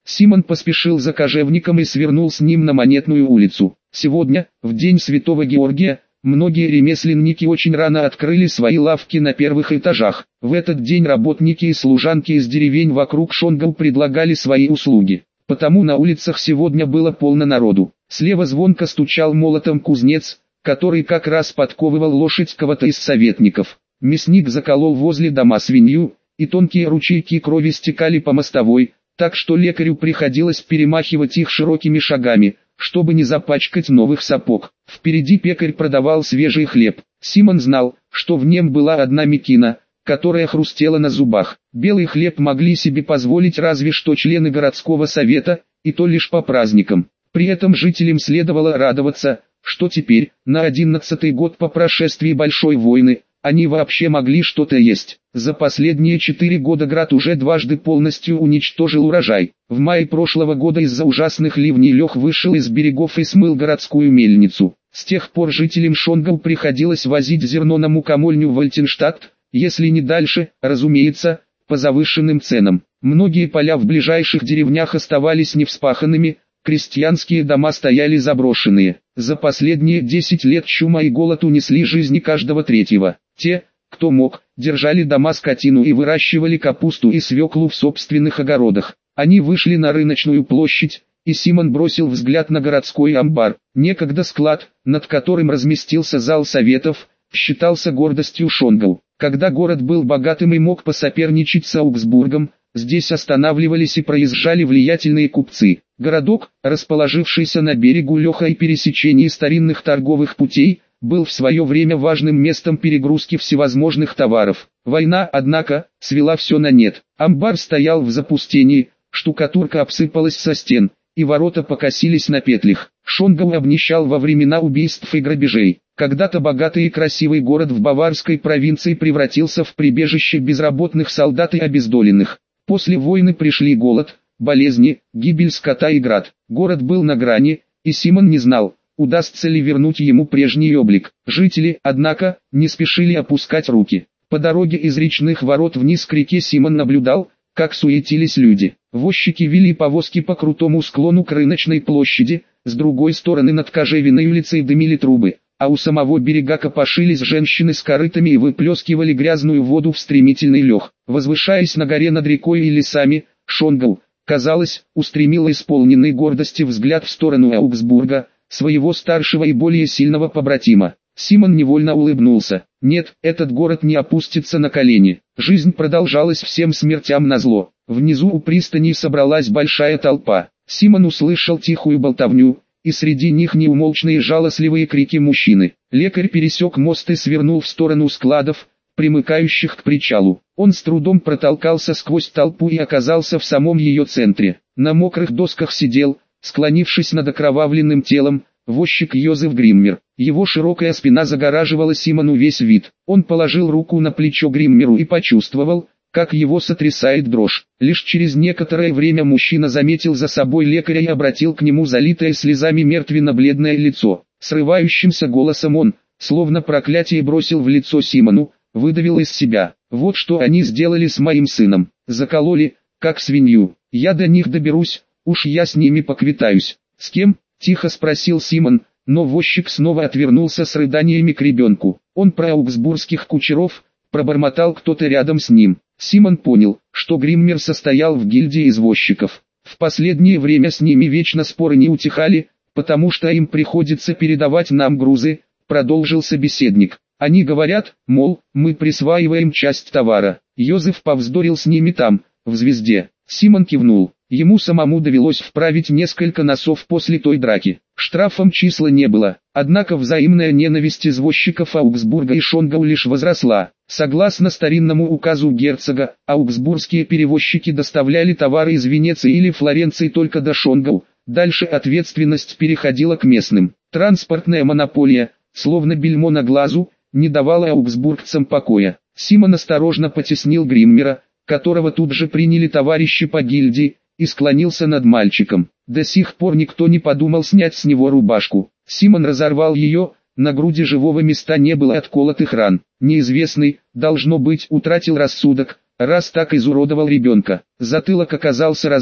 Симон поспешил за кожевником и свернул с ним на Монетную улицу. Сегодня, в день Святого Георгия, многие ремесленники очень рано открыли свои лавки на первых этажах. В этот день работники и служанки из деревень вокруг Шонгау предлагали свои услуги. Потому на улицах сегодня было полно народу. Слева звонко стучал молотом кузнец, который как раз подковывал лошадь кого-то из советников. Мясник заколол возле дома свинью, и тонкие ручейки крови стекали по мостовой, так что лекарю приходилось перемахивать их широкими шагами, чтобы не запачкать новых сапог. Впереди пекарь продавал свежий хлеб. Симон знал, что в нем была одна мекина, которая хрустела на зубах. Белый хлеб могли себе позволить разве что члены городского совета, и то лишь по праздникам. При этом жителям следовало радоваться, что теперь, на одиннадцатый год по прошествии Большой войны, они вообще могли что-то есть. За последние четыре года град уже дважды полностью уничтожил урожай. В мае прошлого года из-за ужасных ливней лег вышел из берегов и смыл городскую мельницу. С тех пор жителям Шонгау приходилось возить зерно на мукомольню в Альтенштадт, если не дальше, разумеется, по завышенным ценам. Многие поля в ближайших деревнях оставались невспаханными, крестьянские дома стояли заброшенные. За последние десять лет чума и голод унесли жизни каждого третьего. Те, кто мог, держали дома скотину и выращивали капусту и свеклу в собственных огородах. Они вышли на рыночную площадь, и Симон бросил взгляд на городской амбар. Некогда склад, над которым разместился зал советов, считался гордостью Шонгау. Когда город был богатым и мог посоперничать с Аугсбургом, здесь останавливались и проезжали влиятельные купцы. Городок, расположившийся на берегу Леха и пересечении старинных торговых путей, был в свое время важным местом перегрузки всевозможных товаров. Война, однако, свела все на нет. Амбар стоял в запустении, штукатурка обсыпалась со стен, и ворота покосились на петлях. Шонгау обнищал во времена убийств и грабежей. Когда-то богатый и красивый город в Баварской провинции превратился в прибежище безработных солдат и обездоленных. После войны пришли голод, болезни, гибель скота и град. Город был на грани, и Симон не знал, удастся ли вернуть ему прежний облик. Жители, однако, не спешили опускать руки. По дороге из речных ворот вниз к реке Симон наблюдал, как суетились люди. Возчики вели повозки по крутому склону к рыночной площади, с другой стороны над Кожевиной улицей дымили трубы, а у самого берега копошились женщины с корытами и выплескивали грязную воду в стремительный лег. Возвышаясь на горе над рекой и лесами, Шонгау, казалось, устремил исполненный гордости взгляд в сторону Аугсбурга, своего старшего и более сильного побратима. Симон невольно улыбнулся. Нет, этот город не опустится на колени. Жизнь продолжалась всем смертям назло. Внизу у пристани собралась большая толпа. Симон услышал тихую болтовню, и среди них неумолчные жалостливые крики мужчины. Лекарь пересек мост и свернул в сторону складов, примыкающих к причалу. Он с трудом протолкался сквозь толпу и оказался в самом ее центре. На мокрых досках сидел, склонившись над окровавленным телом, возчик Йозеф Гриммер. Его широкая спина загораживала Симону весь вид. Он положил руку на плечо Гриммеру и почувствовал, как его сотрясает дрожь. Лишь через некоторое время мужчина заметил за собой лекаря и обратил к нему залитое слезами мертвенно-бледное лицо. Срывающимся голосом он, словно проклятие бросил в лицо Симону, выдавил из себя: «Вот что они сделали с моим сыном. Закололи, как свинью. Я до них доберусь, уж я с ними поквитаюсь». «С кем?» – тихо спросил Симон, но возчик снова отвернулся с рыданиями к ребенку. «Он про аугсбургских кучеров», – пробормотал кто-то рядом с ним. Симон понял, что Гриммер состоял в гильдии извозчиков. В последнее время с ними вечно споры не утихали, потому что им приходится передавать нам грузы, продолжил собеседник. Они говорят, мол, мы присваиваем часть товара. Йозеф повздорил с ними там, в «Звезде». Симон кивнул. Ему самому довелось вправить несколько носов после той драки. Штрафом числа не было, однако взаимная ненависть извозчиков Аугсбурга и Шонгау лишь возросла. Согласно старинному указу герцога, аугсбургские перевозчики доставляли товары из Венеции или Флоренции только до Шонгау, дальше ответственность переходила к местным. Транспортная монополия, словно бельмо на глазу, не давала аугсбургцам покоя. Симон осторожно потеснил Гриммера, которого тут же приняли товарищи по гильдии, и склонился над мальчиком. До сих пор никто не подумал снять с него рубашку. Симон разорвал ее, на груди живого места не было отколотых ран. Неизвестный, должно быть, утратил рассудок, раз так изуродовал ребенка. Затылок оказался разбит,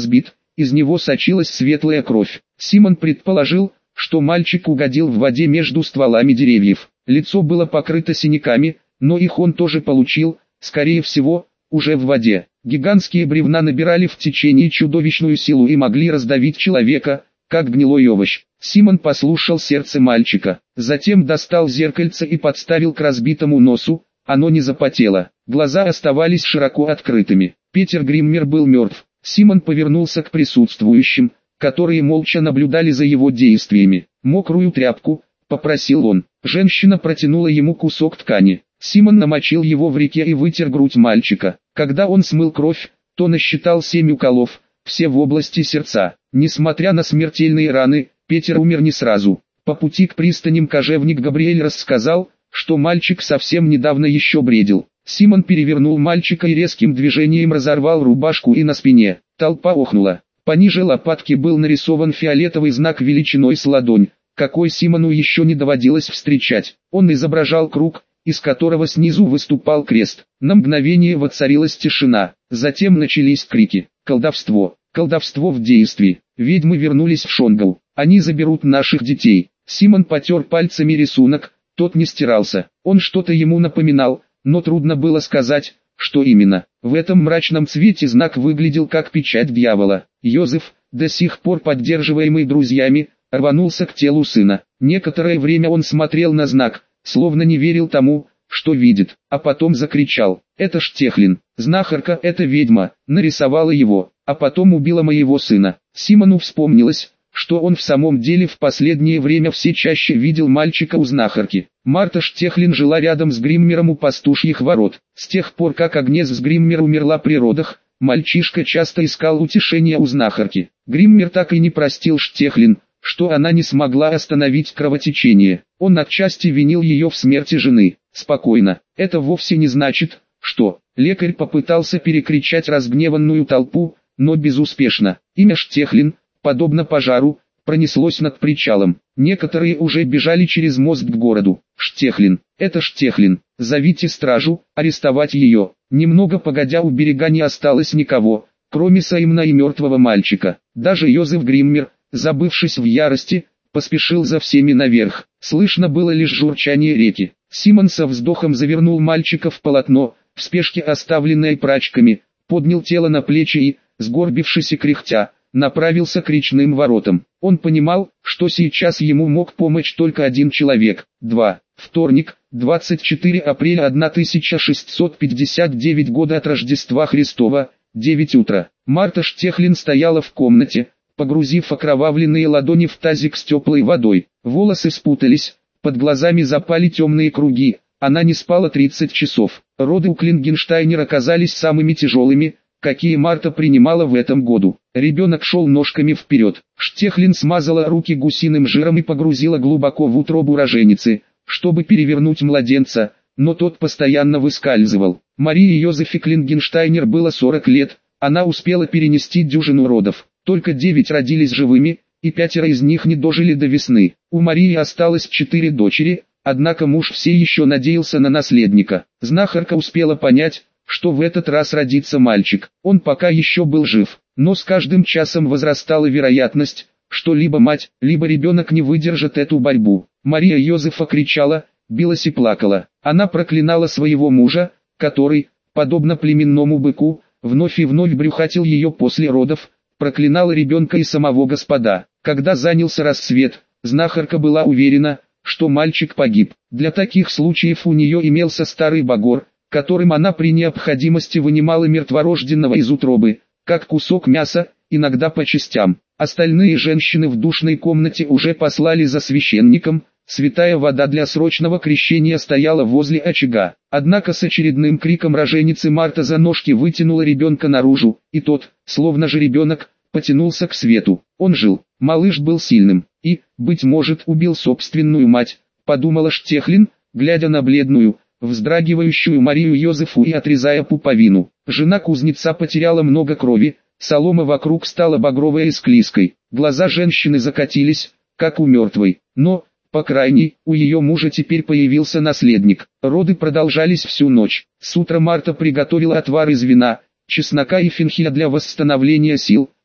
из него сочилась светлая кровь. Симон предположил, что мальчик угодил в воде между стволами деревьев. Лицо было покрыто синяками, но их он тоже получил, скорее всего, уже в воде. Гигантские бревна набирали в течение чудовищную силу и могли раздавить человека, как гнилой овощ. Симон послушал сердце мальчика, затем достал зеркальце и подставил к разбитому носу, оно не запотело. Глаза оставались широко открытыми. Петер Гриммер был мертв. Симон повернулся к присутствующим, которые молча наблюдали за его действиями. «Мокрую тряпку», — попросил он. Женщина протянула ему кусок ткани. Симон намочил его в реке и вытер грудь мальчика. Когда он смыл кровь, то насчитал семь уколов, все в области сердца. Несмотря на смертельные раны, Петер умер не сразу. По пути к пристаням кожевник Габриэль рассказал, что мальчик совсем недавно еще бредил. Симон перевернул мальчика и резким движением разорвал рубашку и на спине. Толпа охнула. Пониже лопатки был нарисован фиолетовый знак величиной с ладонь, какой Симону еще не доводилось встречать. Он изображал круг, из которого снизу выступал крест. На мгновение воцарилась тишина, затем начались крики. «Колдовство! Колдовство в действии! Ведьмы вернулись в Шонгал! Они заберут наших детей!» Симон потер пальцами рисунок, тот не стирался. Он что-то ему напоминал, но трудно было сказать, что именно. В этом мрачном цвете знак выглядел как печать дьявола. Йозеф, до сих пор поддерживаемый друзьями, рванулся к телу сына. Некоторое время он смотрел на знак, словно не верил тому, что видит, а потом закричал: «Это Штехлин, знахарка, это ведьма, нарисовала его, а потом убила моего сына». Симону вспомнилось, что он в самом деле в последнее время все чаще видел мальчика у знахарки. Марта Штехлин жила рядом с Гриммером у пастушьих ворот. С тех пор, как Агнес с Гриммер умерла при родах, мальчишка часто искал утешения у знахарки. Гриммер так и не простил Штехлин, что она не смогла остановить кровотечение. Он отчасти винил ее в смерти жены. «Спокойно, это вовсе не значит, что...» Лекарь попытался перекричать разгневанную толпу, но безуспешно. Имя Штехлин, подобно пожару, пронеслось над причалом. Некоторые уже бежали через мост к городу. «Штехлин, это Штехлин, зовите стражу, арестовать ее». Немного погодя, у берега не осталось никого, кроме Саймона и мертвого мальчика. Даже Йозеф Гриммер, забывшись в ярости, поспешил за всеми наверх. Слышно было лишь журчание реки. Симон со вздохом завернул мальчика в полотно, в спешке оставленное прачками, поднял тело на плечи и, сгорбившись и кряхтя, направился к речным воротам. Он понимал, что сейчас ему мог помочь только один человек. два. Вторник, двадцать четвёртого апреля тысяча шестьсот пятьдесят девятого года от Рождества Христова, девять утра. Марта Штехлин стояла в комнате, погрузив окровавленные ладони в тазик с теплой водой. Волосы спутались, под глазами запали темные круги. Она не спала тридцать часов. Роды у Клингенштайнер оказались самыми тяжелыми, какие Марта принимала в этом году. Ребенок шел ножками вперед. Штехлин смазала руки гусиным жиром и погрузила глубоко в утробу роженицы, чтобы перевернуть младенца, но тот постоянно выскальзывал. Марии Йозефе Клингенштайнер было сорок лет, она успела перенести дюжину родов. Только девять родились живыми, и пятеро из них не дожили до весны. У Марии осталось четыре дочери, однако муж все еще надеялся на наследника. Знахарка успела понять, что в этот раз родится мальчик. Он пока еще был жив, но с каждым часом возрастала вероятность, что либо мать, либо ребенок не выдержат эту борьбу. Мария Йозефа кричала, билась и плакала. Она проклинала своего мужа, который, подобно племенному быку, вновь и вновь брюхатил ее после родов, проклинала ребенка и самого Господа. Когда занялся рассвет, знахарка была уверена, что мальчик погиб. Для таких случаев у нее имелся старый багор, которым она при необходимости вынимала мертворожденного из утробы, как кусок мяса, иногда по частям. Остальные женщины в душной комнате уже послали за священником, святая вода для срочного крещения стояла возле очага. Однако с очередным криком роженицы Марта за ножки вытянула ребенка наружу, и тот, словно же ребенок, потянулся к свету. Он жил, малыш был сильным, и, быть может, убил собственную мать, подумала Штехлин, глядя на бледную, вздрагивающую Марию Йозефу и отрезая пуповину. Жена кузнеца потеряла много крови, солома вокруг стала багровой и склизкой. Глаза женщины закатились, как у мертвой, но, по крайней, у ее мужа теперь появился наследник. Роды продолжались всю ночь. С утра Марта приготовила отвар из вина, чеснока и фенхеля для восстановления сил,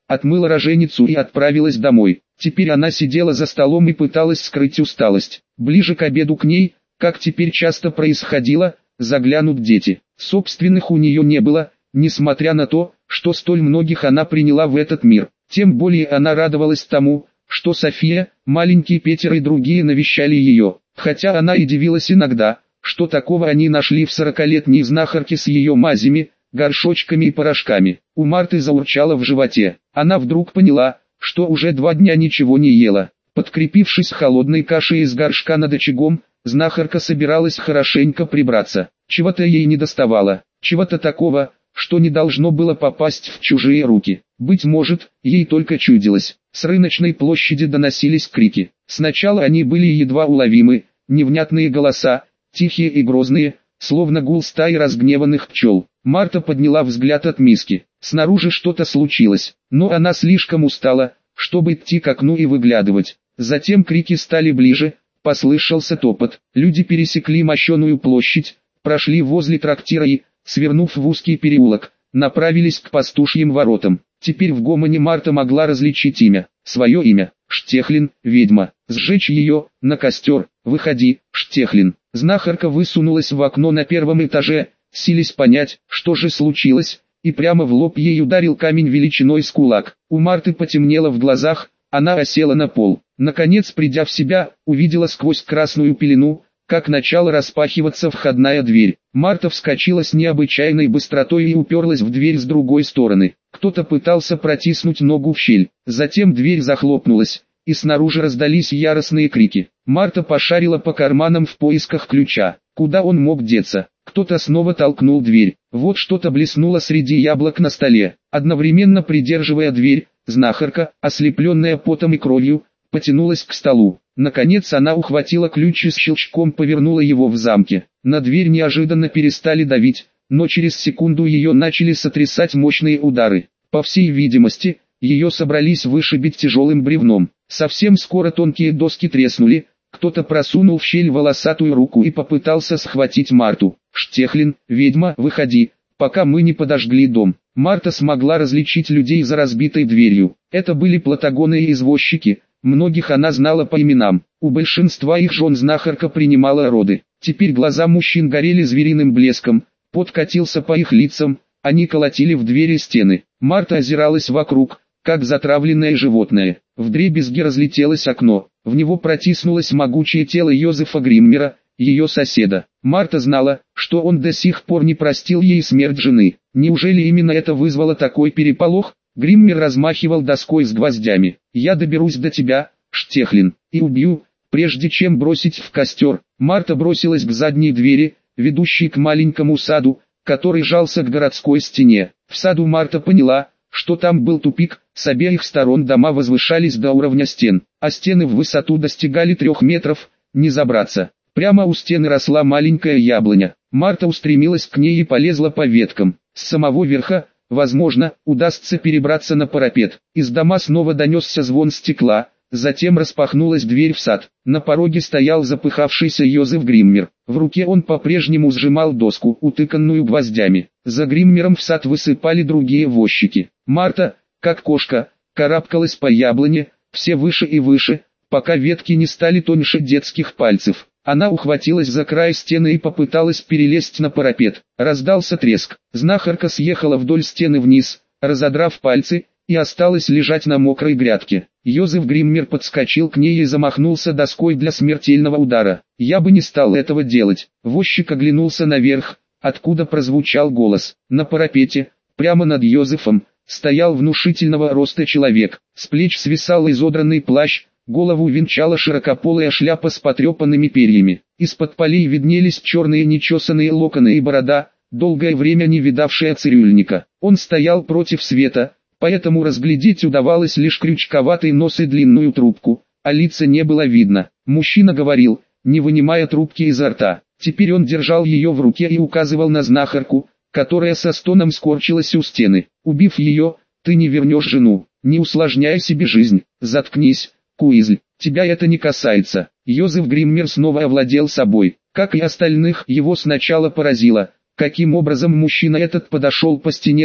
отмыла роженицу и отправилась домой. Теперь она сидела за столом и пыталась скрыть усталость. Ближе к обеду к ней, как теперь часто происходило, заглянут дети. Собственных у нее не было, несмотря на то, что столь многих она приняла в этот мир. Тем более она радовалась тому, что София, маленький Петер и другие навещали ее. Хотя она и дивилась иногда, что такого они нашли в сорокалетней знахарке с ее мазями, горшочками и порошками. У Марты заурчало в животе. Она вдруг поняла, что уже два дня ничего не ела. Подкрепившись холодной кашей из горшка над очагом, знахарка собиралась хорошенько прибраться. Чего-то ей недоставало, чего-то такого, что не должно было попасть в чужие руки. Быть может, ей только чудилось. С рыночной площади доносились крики. Сначала они были едва уловимы, невнятные голоса, тихие и грозные, словно гул стаи разгневанных пчел. Марта подняла взгляд от миски. Снаружи что-то случилось, но она слишком устала, чтобы идти к окну и выглядывать. Затем крики стали ближе, послышался топот. Люди пересекли мощеную площадь, прошли возле трактира и, свернув в узкий переулок, направились к пастушьим воротам. Теперь в гомоне Марта могла различить имя, свое имя, Штехлин, ведьма. Сжечь ее, на костер, выходи, Штехлин. Знахарка высунулась в окно на первом этаже, силясь понять, что же случилось, и прямо в лоб ей ударил камень величиной с кулак. У Марты потемнело в глазах, она осела на пол. Наконец, придя в себя, увидела сквозь красную пелену, как начала распахиваться входная дверь. Марта вскочила с необычайной быстротой и уперлась в дверь с другой стороны. Кто-то пытался протиснуть ногу в щель. Затем дверь захлопнулась, и снаружи раздались яростные крики. Марта пошарила по карманам в поисках ключа. Куда он мог деться? Кто-то снова толкнул дверь. Вот что-то блеснуло среди яблок на столе. Одновременно придерживая дверь, знахарка, ослепленная потом и кровью, потянулась к столу. Наконец она ухватила ключ и с щелчком повернула его в замке. На дверь неожиданно перестали давить, но через секунду ее начали сотрясать мощные удары. По всей видимости, ее собрались вышибить тяжелым бревном. Совсем скоро тонкие доски треснули, кто-то просунул в щель волосатую руку и попытался схватить Марту. «Штехлин, ведьма, выходи, пока мы не подожгли дом». Марта смогла различить людей за разбитой дверью. Это были плотогоны и извозчики. Многих она знала по именам. У большинства их жен знахарка принимала роды. Теперь глаза мужчин горели звериным блеском, пот катился по их лицам, они колотили в двери стены. Марта озиралась вокруг, как затравленное животное. Вдребезги разлетелось окно, в него протиснулось могучее тело Йозефа Гриммера, ее соседа. Марта знала, что он до сих пор не простил ей смерть жены. Неужели именно это вызвало такой переполох? Гриммер размахивал доской с гвоздями. «Я доберусь до тебя, Штехлин, и убью, прежде чем бросить в костер». Марта бросилась к задней двери, ведущей к маленькому саду, который жался к городской стене. В саду Марта поняла, что там был тупик, с обеих сторон дома возвышались до уровня стен, а стены в высоту достигали трех метров, не забраться. Прямо у стены росла маленькая яблоня. Марта устремилась к ней и полезла по веткам. С самого верха, возможно, удастся перебраться на парапет. Из дома снова донесся звон стекла, затем распахнулась дверь в сад. На пороге стоял запыхавшийся Йозеф Гриммер. В руке он по-прежнему сжимал доску, утыканную гвоздями. За Гриммером в сад высыпали другие возчики. Марта, как кошка, карабкалась по яблоне, все выше и выше, пока ветки не стали тоньше детских пальцев. Она ухватилась за край стены и попыталась перелезть на парапет. Раздался треск. Знахарка съехала вдоль стены вниз, разодрав пальцы, и осталась лежать на мокрой грядке. Йозеф Гриммер подскочил к ней и замахнулся доской для смертельного удара. «Я бы не стал этого делать». Возчик оглянулся наверх, откуда прозвучал голос. На парапете, прямо над Йозефом, стоял внушительного роста человек. С плеч свисал изодранный плащ, голову венчала широкополая шляпа с потрепанными перьями. Из-под полей виднелись черные нечесанные локоны и борода, долгое время не видавшая цирюльника. Он стоял против света, поэтому разглядеть удавалось лишь крючковатый нос и длинную трубку, а лица не было видно. Мужчина говорил, не вынимая трубки изо рта. Теперь он держал ее в руке и указывал на знахарку, которая со стоном скорчилась у стены. «Убив ее, ты не вернешь жену. Не усложняй себе жизнь. Заткнись, Куизль, тебя это не касается». Йозеф Гриммер снова овладел собой. Как и остальных, его сначала поразило, каким образом мужчина этот подошел по стене так,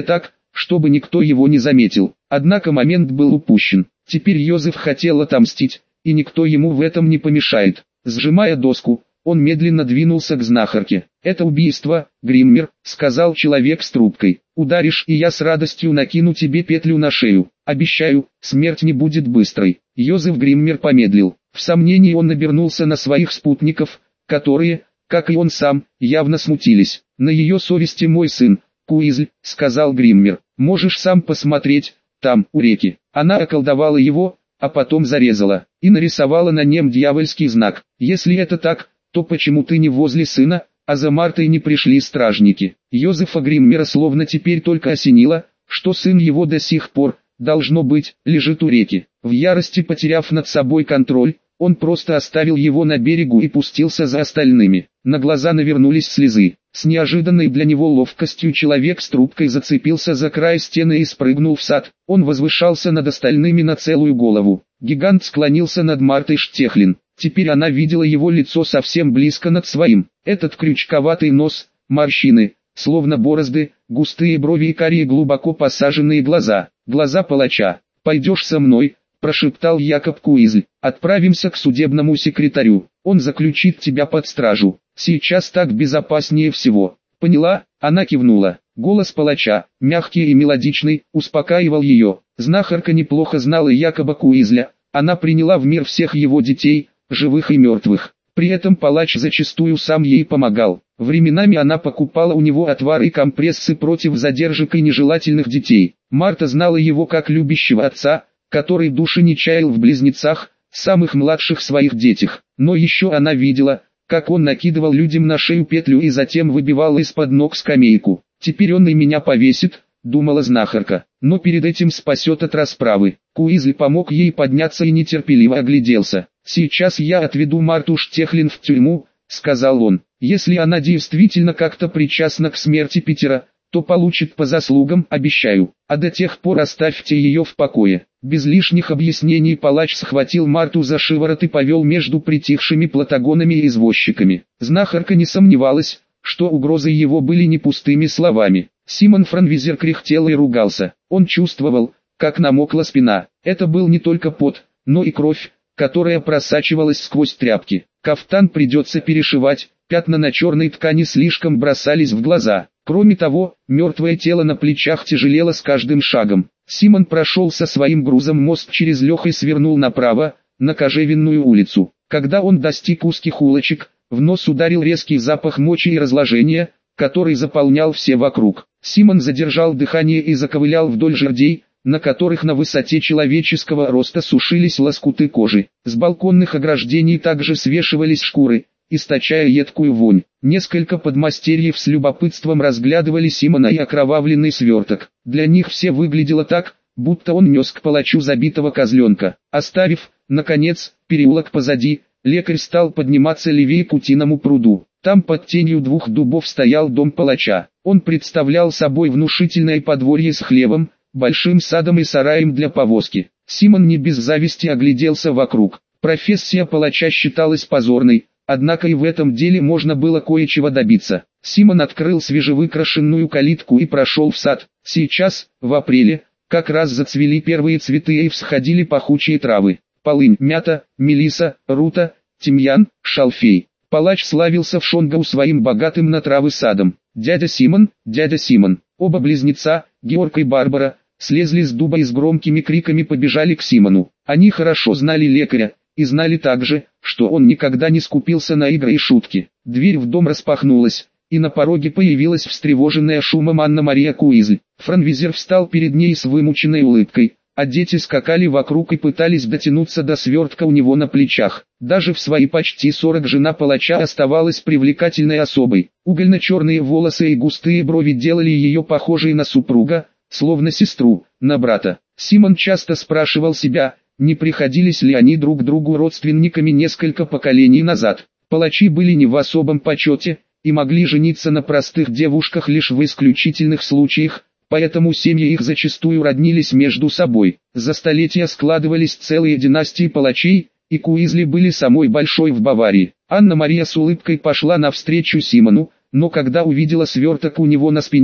чтобы никто его не заметил. Однако момент был упущен. Теперь Йозеф хотел отомстить, и никто ему в этом не помешает. Сжимая доску, он медленно двинулся к знахарке. «Это убийство, Гриммер», — сказал человек с трубкой. «Ударишь, и я с радостью накину тебе петлю на шею. Обещаю, смерть не будет быстрой». Йозеф Гриммер помедлил. В сомнении он обернулся на своих спутников, которые, как и он сам, явно смутились. «На ее совести мой сын, Куизль», — сказал Гриммер. «Можешь сам посмотреть, там, у реки». Она околдовала его, а потом зарезала, и нарисовала на нем дьявольский знак. «Если это так, то почему ты не возле сына, а за Мартой не пришли стражники?» Йозефа Гриммера словно теперь только осенило, что сын его до сих пор, должно быть, лежит у реки. В ярости потеряв над собой контроль, он просто оставил его на берегу и пустился за остальными. На глаза навернулись слезы. С неожиданной для него ловкостью человек с трубкой зацепился за край стены и спрыгнул в сад. Он возвышался над остальными на целую голову. Гигант склонился над Мартой Штехлин. Теперь она видела его лицо совсем близко над своим. Этот крючковатый нос, морщины, словно борозды, густые брови и карие глубоко посаженные глаза. Глаза палача. «Пойдешь со мной», — прошептал Якоб Куизль. «Отправимся к судебному секретарю. Он заключит тебя под стражу. Сейчас так безопаснее всего». «Поняла?» — она кивнула. Голос палача, мягкий и мелодичный, успокаивал ее. Знахарка неплохо знала Якоба Куизля. Она приняла в мир всех его детей, живых и мертвых. При этом палач зачастую сам ей помогал. Временами она покупала у него отвары и компрессы против задержек и нежелательных детей. Марта знала его как любящего отца, который души не чаял в близнецах, самых младших своих детях. Но еще она видела, как он накидывал людям на шею петлю и затем выбивал из-под ног скамейку. «Теперь он и меня повесит», — думала знахарка, но перед этим спасет от расправы. Куизль помог ей подняться и нетерпеливо огляделся. «Сейчас я отведу Марту Штехлин в тюрьму», — сказал он. «Если она действительно как-то причастна к смерти Питера, то получит по заслугам, обещаю. А до тех пор оставьте ее в покое». Без лишних объяснений палач схватил Марту за шиворот и повел между притихшими платагонами и извозчиками. Знахарка не сомневалась, что угрозы его были не пустыми словами. Симон Франвизер кряхтел и ругался. Он чувствовал, как намокла спина. Это был не только пот, но и кровь, которая просачивалась сквозь тряпки. Кафтан придется перешивать, пятна на черной ткани слишком бросались в глаза. Кроме того, мертвое тело на плечах тяжелело с каждым шагом. Симон прошел со своим грузом мост через Лех и свернул направо, на Кожевенную улицу. Когда он достиг узких улочек, в нос ударил резкий запах мочи и разложения, который заполнял все вокруг. Симон задержал дыхание и заковылял вдоль жердей, на которых на высоте человеческого роста сушились лоскуты кожи. С балконных ограждений также свешивались шкуры, источая едкую вонь. Несколько подмастерьев с любопытством разглядывали Симона и окровавленный сверток. Для них все выглядело так, будто он нес к палачу забитого козленка. Оставив, наконец, переулок позади, лекарь стал подниматься левее к утиному пруду. Там под тенью двух дубов стоял дом палача. Он представлял собой внушительное подворье с хлевом, большим садом и сараем для повозки. Симон не без зависти огляделся вокруг. Профессия палача считалась позорной, однако и в этом деле можно было кое-чего добиться. Симон открыл свежевыкрашенную калитку и прошел в сад. Сейчас, в апреле, как раз зацвели первые цветы и всходили пахучие травы. Полынь, мята, мелиса, рута, тимьян, шалфей. Палач славился в Шонгау своим богатым на травы садом. Дядя Симон, дядя Симон. Оба близнеца, Георг и Барбара, слезли с дуба и с громкими криками побежали к Симону. Они хорошо знали лекаря, и знали также, что он никогда не скупился на игры и шутки. Дверь в дом распахнулась, и на пороге появилась встревоженная шумом Анна-Мария Куизль. Франвизер встал перед ней с вымученной улыбкой, а дети скакали вокруг и пытались дотянуться до свертка у него на плечах. Даже в свои почти сорок жена палача оставалась привлекательной особой. Угольно-черные волосы и густые брови делали ее похожей на супруга, словно сестру, на брата. Симон часто спрашивал себя, не приходились ли они друг другу родственниками несколько поколений назад. Палачи были не в особом почете, и могли жениться на простых девушках лишь в исключительных случаях, поэтому семьи их зачастую роднились между собой. За столетия складывались целые династии палачей, и Куизли были самой большой в Баварии. Анна-Мария с улыбкой пошла навстречу Симону, но когда увидела сверток у него на спине,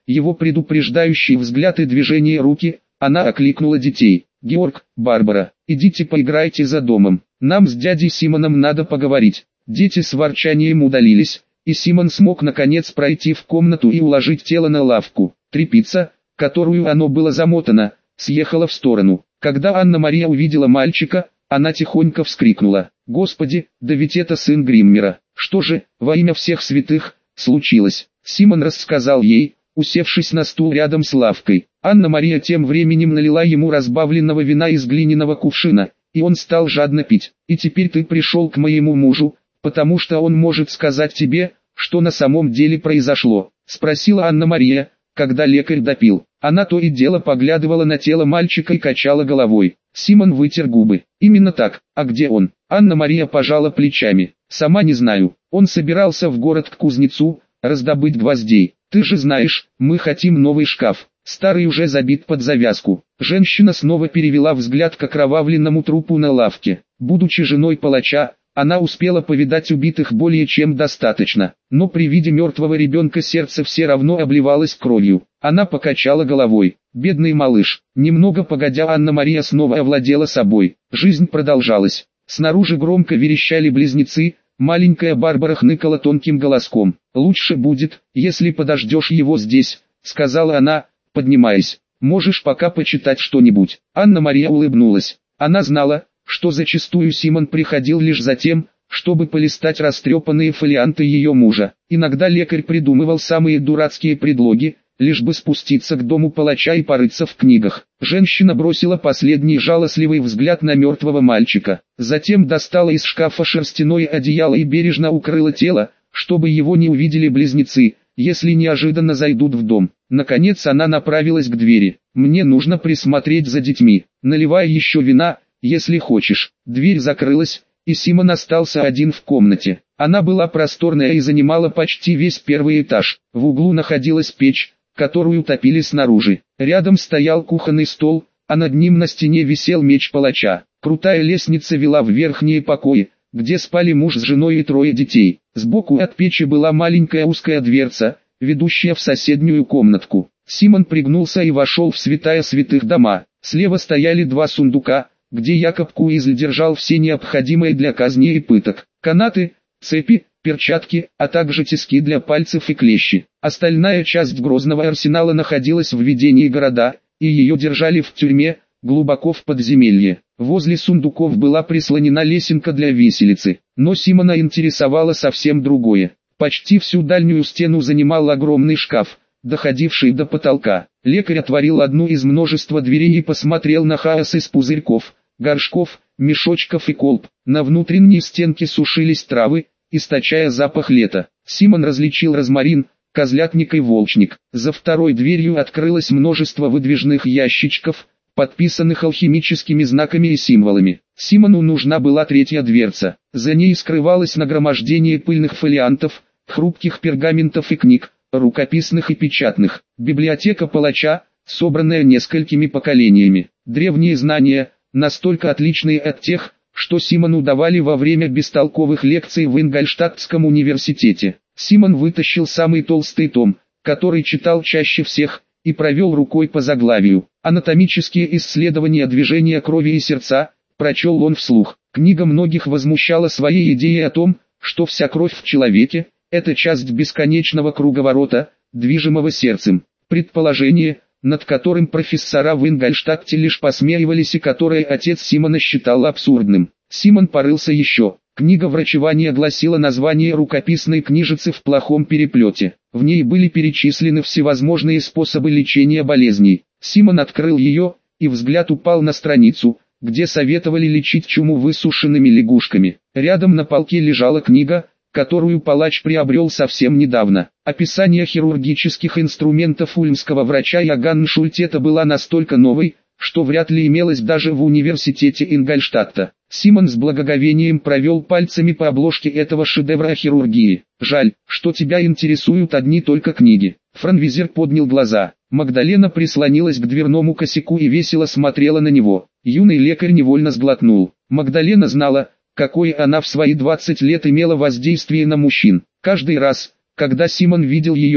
его предупреждающий взгляд и движение руки, она окликнула детей. «Георг, Барбара, идите поиграйте за домом, нам с дядей Симоном надо поговорить». Дети с ворчанием удалились, и Симон смог наконец пройти в комнату и уложить тело на лавку. Тряпица, которую оно было замотано, съехала в сторону. Когда Анна-Мария увидела мальчика, она тихонько вскрикнула: «Господи, да ведь это сын Гриммера! Что же, во имя всех святых, случилось?» Симон рассказал ей, усевшись на стул рядом с лавкой. Анна-Мария тем временем налила ему разбавленного вина из глиняного кувшина, и он стал жадно пить. «И теперь ты пришел к моему мужу, потому что он может сказать тебе, что на самом деле произошло?» — спросила Анна-Мария, когда лекарь допил. Она то и дело поглядывала на тело мальчика и качала головой. Симон вытер губы. «Именно так. А где он?» Анна-Мария пожала плечами. «Сама не знаю. Он собирался в город к кузнецу, раздобыть гвоздей. Ты же знаешь, мы хотим новый шкаф. Старый уже забит под завязку». Женщина снова перевела взгляд к окровавленному трупу на лавке. Будучи женой палача, она успела повидать убитых более чем достаточно, но при виде мертвого ребенка сердце все равно обливалось кровью. Она покачала головой. «Бедный малыш». Немного погодя, Анна-Мария снова овладела собой. Жизнь продолжалась. Снаружи громко верещали близнецы, маленькая Барбара хныкала тонким голоском. «Лучше будет, если подождешь его здесь», — сказала она, поднимаясь. «Можешь пока почитать что-нибудь». Анна-Мария улыбнулась. Она знала, что зачастую Симон приходил лишь за тем, чтобы полистать растрепанные фолианты ее мужа. Иногда лекарь придумывал самые дурацкие предлоги, лишь бы спуститься к дому палача и порыться в книгах. Женщина бросила последний жалостливый взгляд на мертвого мальчика, затем достала из шкафа шерстяное одеяло и бережно укрыла тело, чтобы его не увидели близнецы, если неожиданно зайдут в дом. Наконец она направилась к двери. «Мне нужно присмотреть за детьми. Наливай еще вина, если хочешь». Дверь закрылась, и Симон остался один в комнате. Она была просторная и занимала почти весь первый этаж. В углу находилась печь, которую топили снаружи. Рядом стоял кухонный стол, а над ним на стене висел меч палача. Крутая лестница вела в верхние покои, где спали муж с женой и трое детей. Сбоку от печи была маленькая узкая дверца, ведущая в соседнюю комнатку. Симон пригнулся и вошел в святая святых дома. Слева стояли два сундука, где Якоб Куизль держал все необходимое для казни и пыток: канаты, цепи, перчатки, а также тиски для пальцев и клещи. Остальная часть грозного арсенала находилась в ведении города, и ее держали в тюрьме, глубоко в подземелье. Возле сундуков была прислонена лесенка для виселицы, но Симона интересовало совсем другое. Почти всю дальнюю стену занимал огромный шкаф, доходивший до потолка. Лекарь отворил одну из множества дверей и посмотрел на хаос из пузырьков, горшков, мешочков и колб. На внутренней стенке сушились травы, источая запах лета. Симон различил розмарин, козлятник и волчник. За второй дверью открылось множество выдвижных ящичков, подписанных алхимическими знаками и символами. Симону нужна была третья дверца. За ней скрывалось нагромождение пыльных фолиантов, хрупких пергаментов и книг, рукописных и печатных. Библиотека палача, собранная несколькими поколениями. Древние знания, настолько отличные от тех, что Симону давали во время бестолковых лекций в Ингольштадтском университете. Симон вытащил самый толстый том, который читал чаще всех, и провел рукой по заглавию. «Анатомические исследования движения крови и сердца», прочел он вслух. Книга многих возмущала своей идеей о том, что вся кровь в человеке – это часть бесконечного круговорота, движимого сердцем. Предположение, над которым профессора в Ингольштадте лишь посмеивались и которое отец Симона считал абсурдным. Симон порылся еще. Книга врачевания гласила название рукописной книжицы в плохом переплете. В ней были перечислены всевозможные способы лечения болезней. Симон открыл ее, и взгляд упал на страницу, где советовали лечить чуму высушенными лягушками. Рядом на полке лежала книга, которую палач приобрел совсем недавно. Описание хирургических инструментов ульмского врача Иоганна Шультета была настолько новой, что вряд ли имелось даже в университете Ингольштадта. Симон с благоговением провел пальцами по обложке этого шедевра о хирургии. «Жаль, что тебя интересуют одни только книги». Франвизер поднял глаза. Магдалена прислонилась к дверному косяку и весело смотрела на него. Юный лекарь невольно сглотнул. Магдалена знала, какое она в свои двадцать лет имела воздействие на мужчин. Каждый раз, когда Симон видел ее,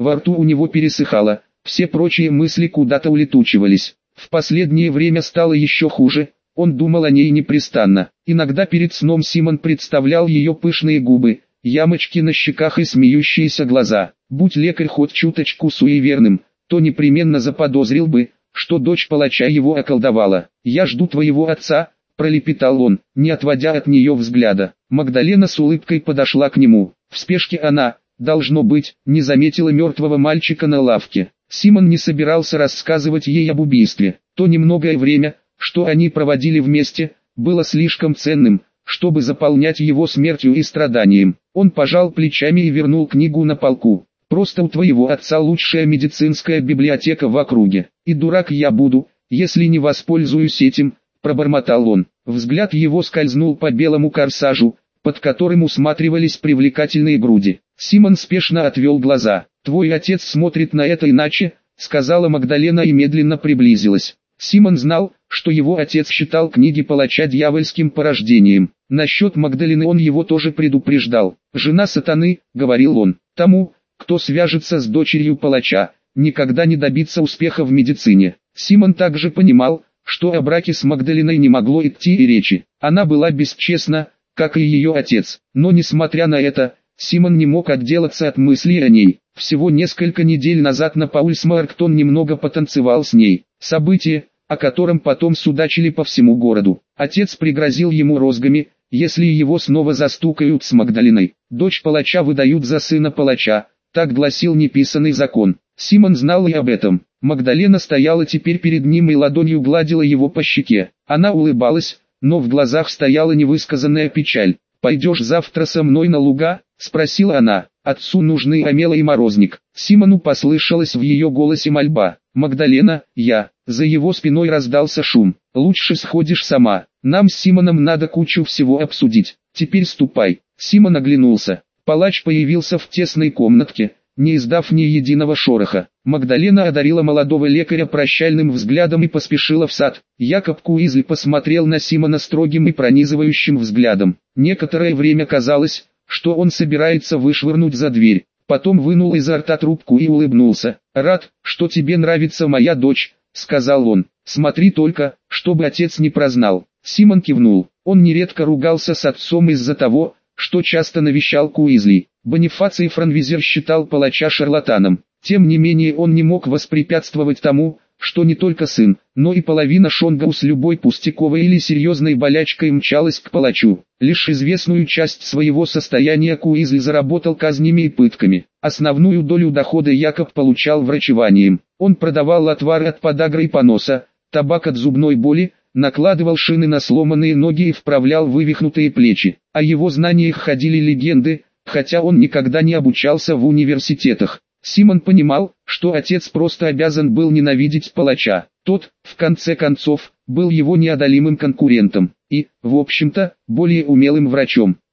во рту у него пересыхало, все прочие мысли куда-то улетучивались. В последнее время стало еще хуже, он думал о ней непрестанно. Иногда перед сном Симон представлял ее пышные губы, ямочки на щеках и смеющиеся глаза. Будь лекарь хоть чуточку суеверным, то непременно заподозрил бы, что дочь палача его околдовала. «Я жду твоего отца», — пролепетал он, не отводя от нее взгляда. Магдалена с улыбкой подошла к нему. В спешке она, должно быть, не заметила мертвого мальчика на лавке. Симон не собирался рассказывать ей об убийстве. То немногое время, что они проводили вместе, было слишком ценным, чтобы заполнять его смертью и страданием. Он пожал плечами и вернул книгу на полку. «Просто у твоего отца лучшая медицинская библиотека в округе. И дурак я буду, если не воспользуюсь этим», — пробормотал он. Взгляд его скользнул по белому корсажу, под которым усматривались привлекательные груди. Симон спешно отвел глаза. «Твой отец смотрит на это иначе», — сказала Магдалена и медленно приблизилась. Симон знал, что его отец считал книги палача дьявольским порождением. Насчет Магдалены он его тоже предупреждал. «Жена сатаны», — говорил он, — «тому, кто свяжется с дочерью палача, никогда не добиться успеха в медицине». Симон также понимал, что о браке с Магдаленой не могло идти и речи. Она была бесчестна, как и ее отец. Но несмотря на это, Симон не мог отделаться от мыслей о ней. Всего несколько недель назад на Паульсмарктон немного потанцевал с ней. Событие, о котором потом судачили по всему городу. Отец пригрозил ему розгами, если его снова застукают с Магдаленой. Дочь палача выдают за сына палача, так гласил неписанный закон. Симон знал и об этом. Магдалена стояла теперь перед ним и ладонью гладила его по щеке. Она улыбалась, но в глазах стояла невысказанная печаль. «Пойдешь завтра со мной на луга?» — спросила она. «Отцу нужны омела и морозник». Симону послышалась в ее голосе мольба. «Магдалена, я...» За его спиной раздался шум. «Лучше сходишь сама. Нам с Симоном надо кучу всего обсудить. Теперь ступай». Симон оглянулся. Палач появился в тесной комнатке, не издав ни единого шороха. Магдалена одарила молодого лекаря прощальным взглядом и поспешила в сад. Якоб Куизли посмотрел на Симона строгим и пронизывающим взглядом. Некоторое время казалось, что он собирается вышвырнуть за дверь. Потом вынул изо рта трубку и улыбнулся. «Рад, что тебе нравится моя дочь», — сказал он. «Смотри только, чтобы отец не прознал». Симон кивнул. Он нередко ругался с отцом из-за того, что часто навещал Куизли. Бонифаций Франвизер считал палача шарлатаном. Тем не менее он не мог воспрепятствовать тому, что не только сын, но и половина Шонгау с любой пустяковой или серьезной болячкой мчалась к палачу. Лишь известную часть своего состояния Куизли заработал казнями и пытками. Основную долю дохода Якоб получал врачеванием. Он продавал отвары от подагры и поноса, табак от зубной боли, накладывал шины на сломанные ноги и вправлял вывихнутые плечи. О его знаниях ходили легенды, хотя он никогда не обучался в университетах. Симон понимал, что отец просто обязан был ненавидеть палача. Тот, в конце концов, был его неодолимым конкурентом и, в общем-то, более умелым врачом.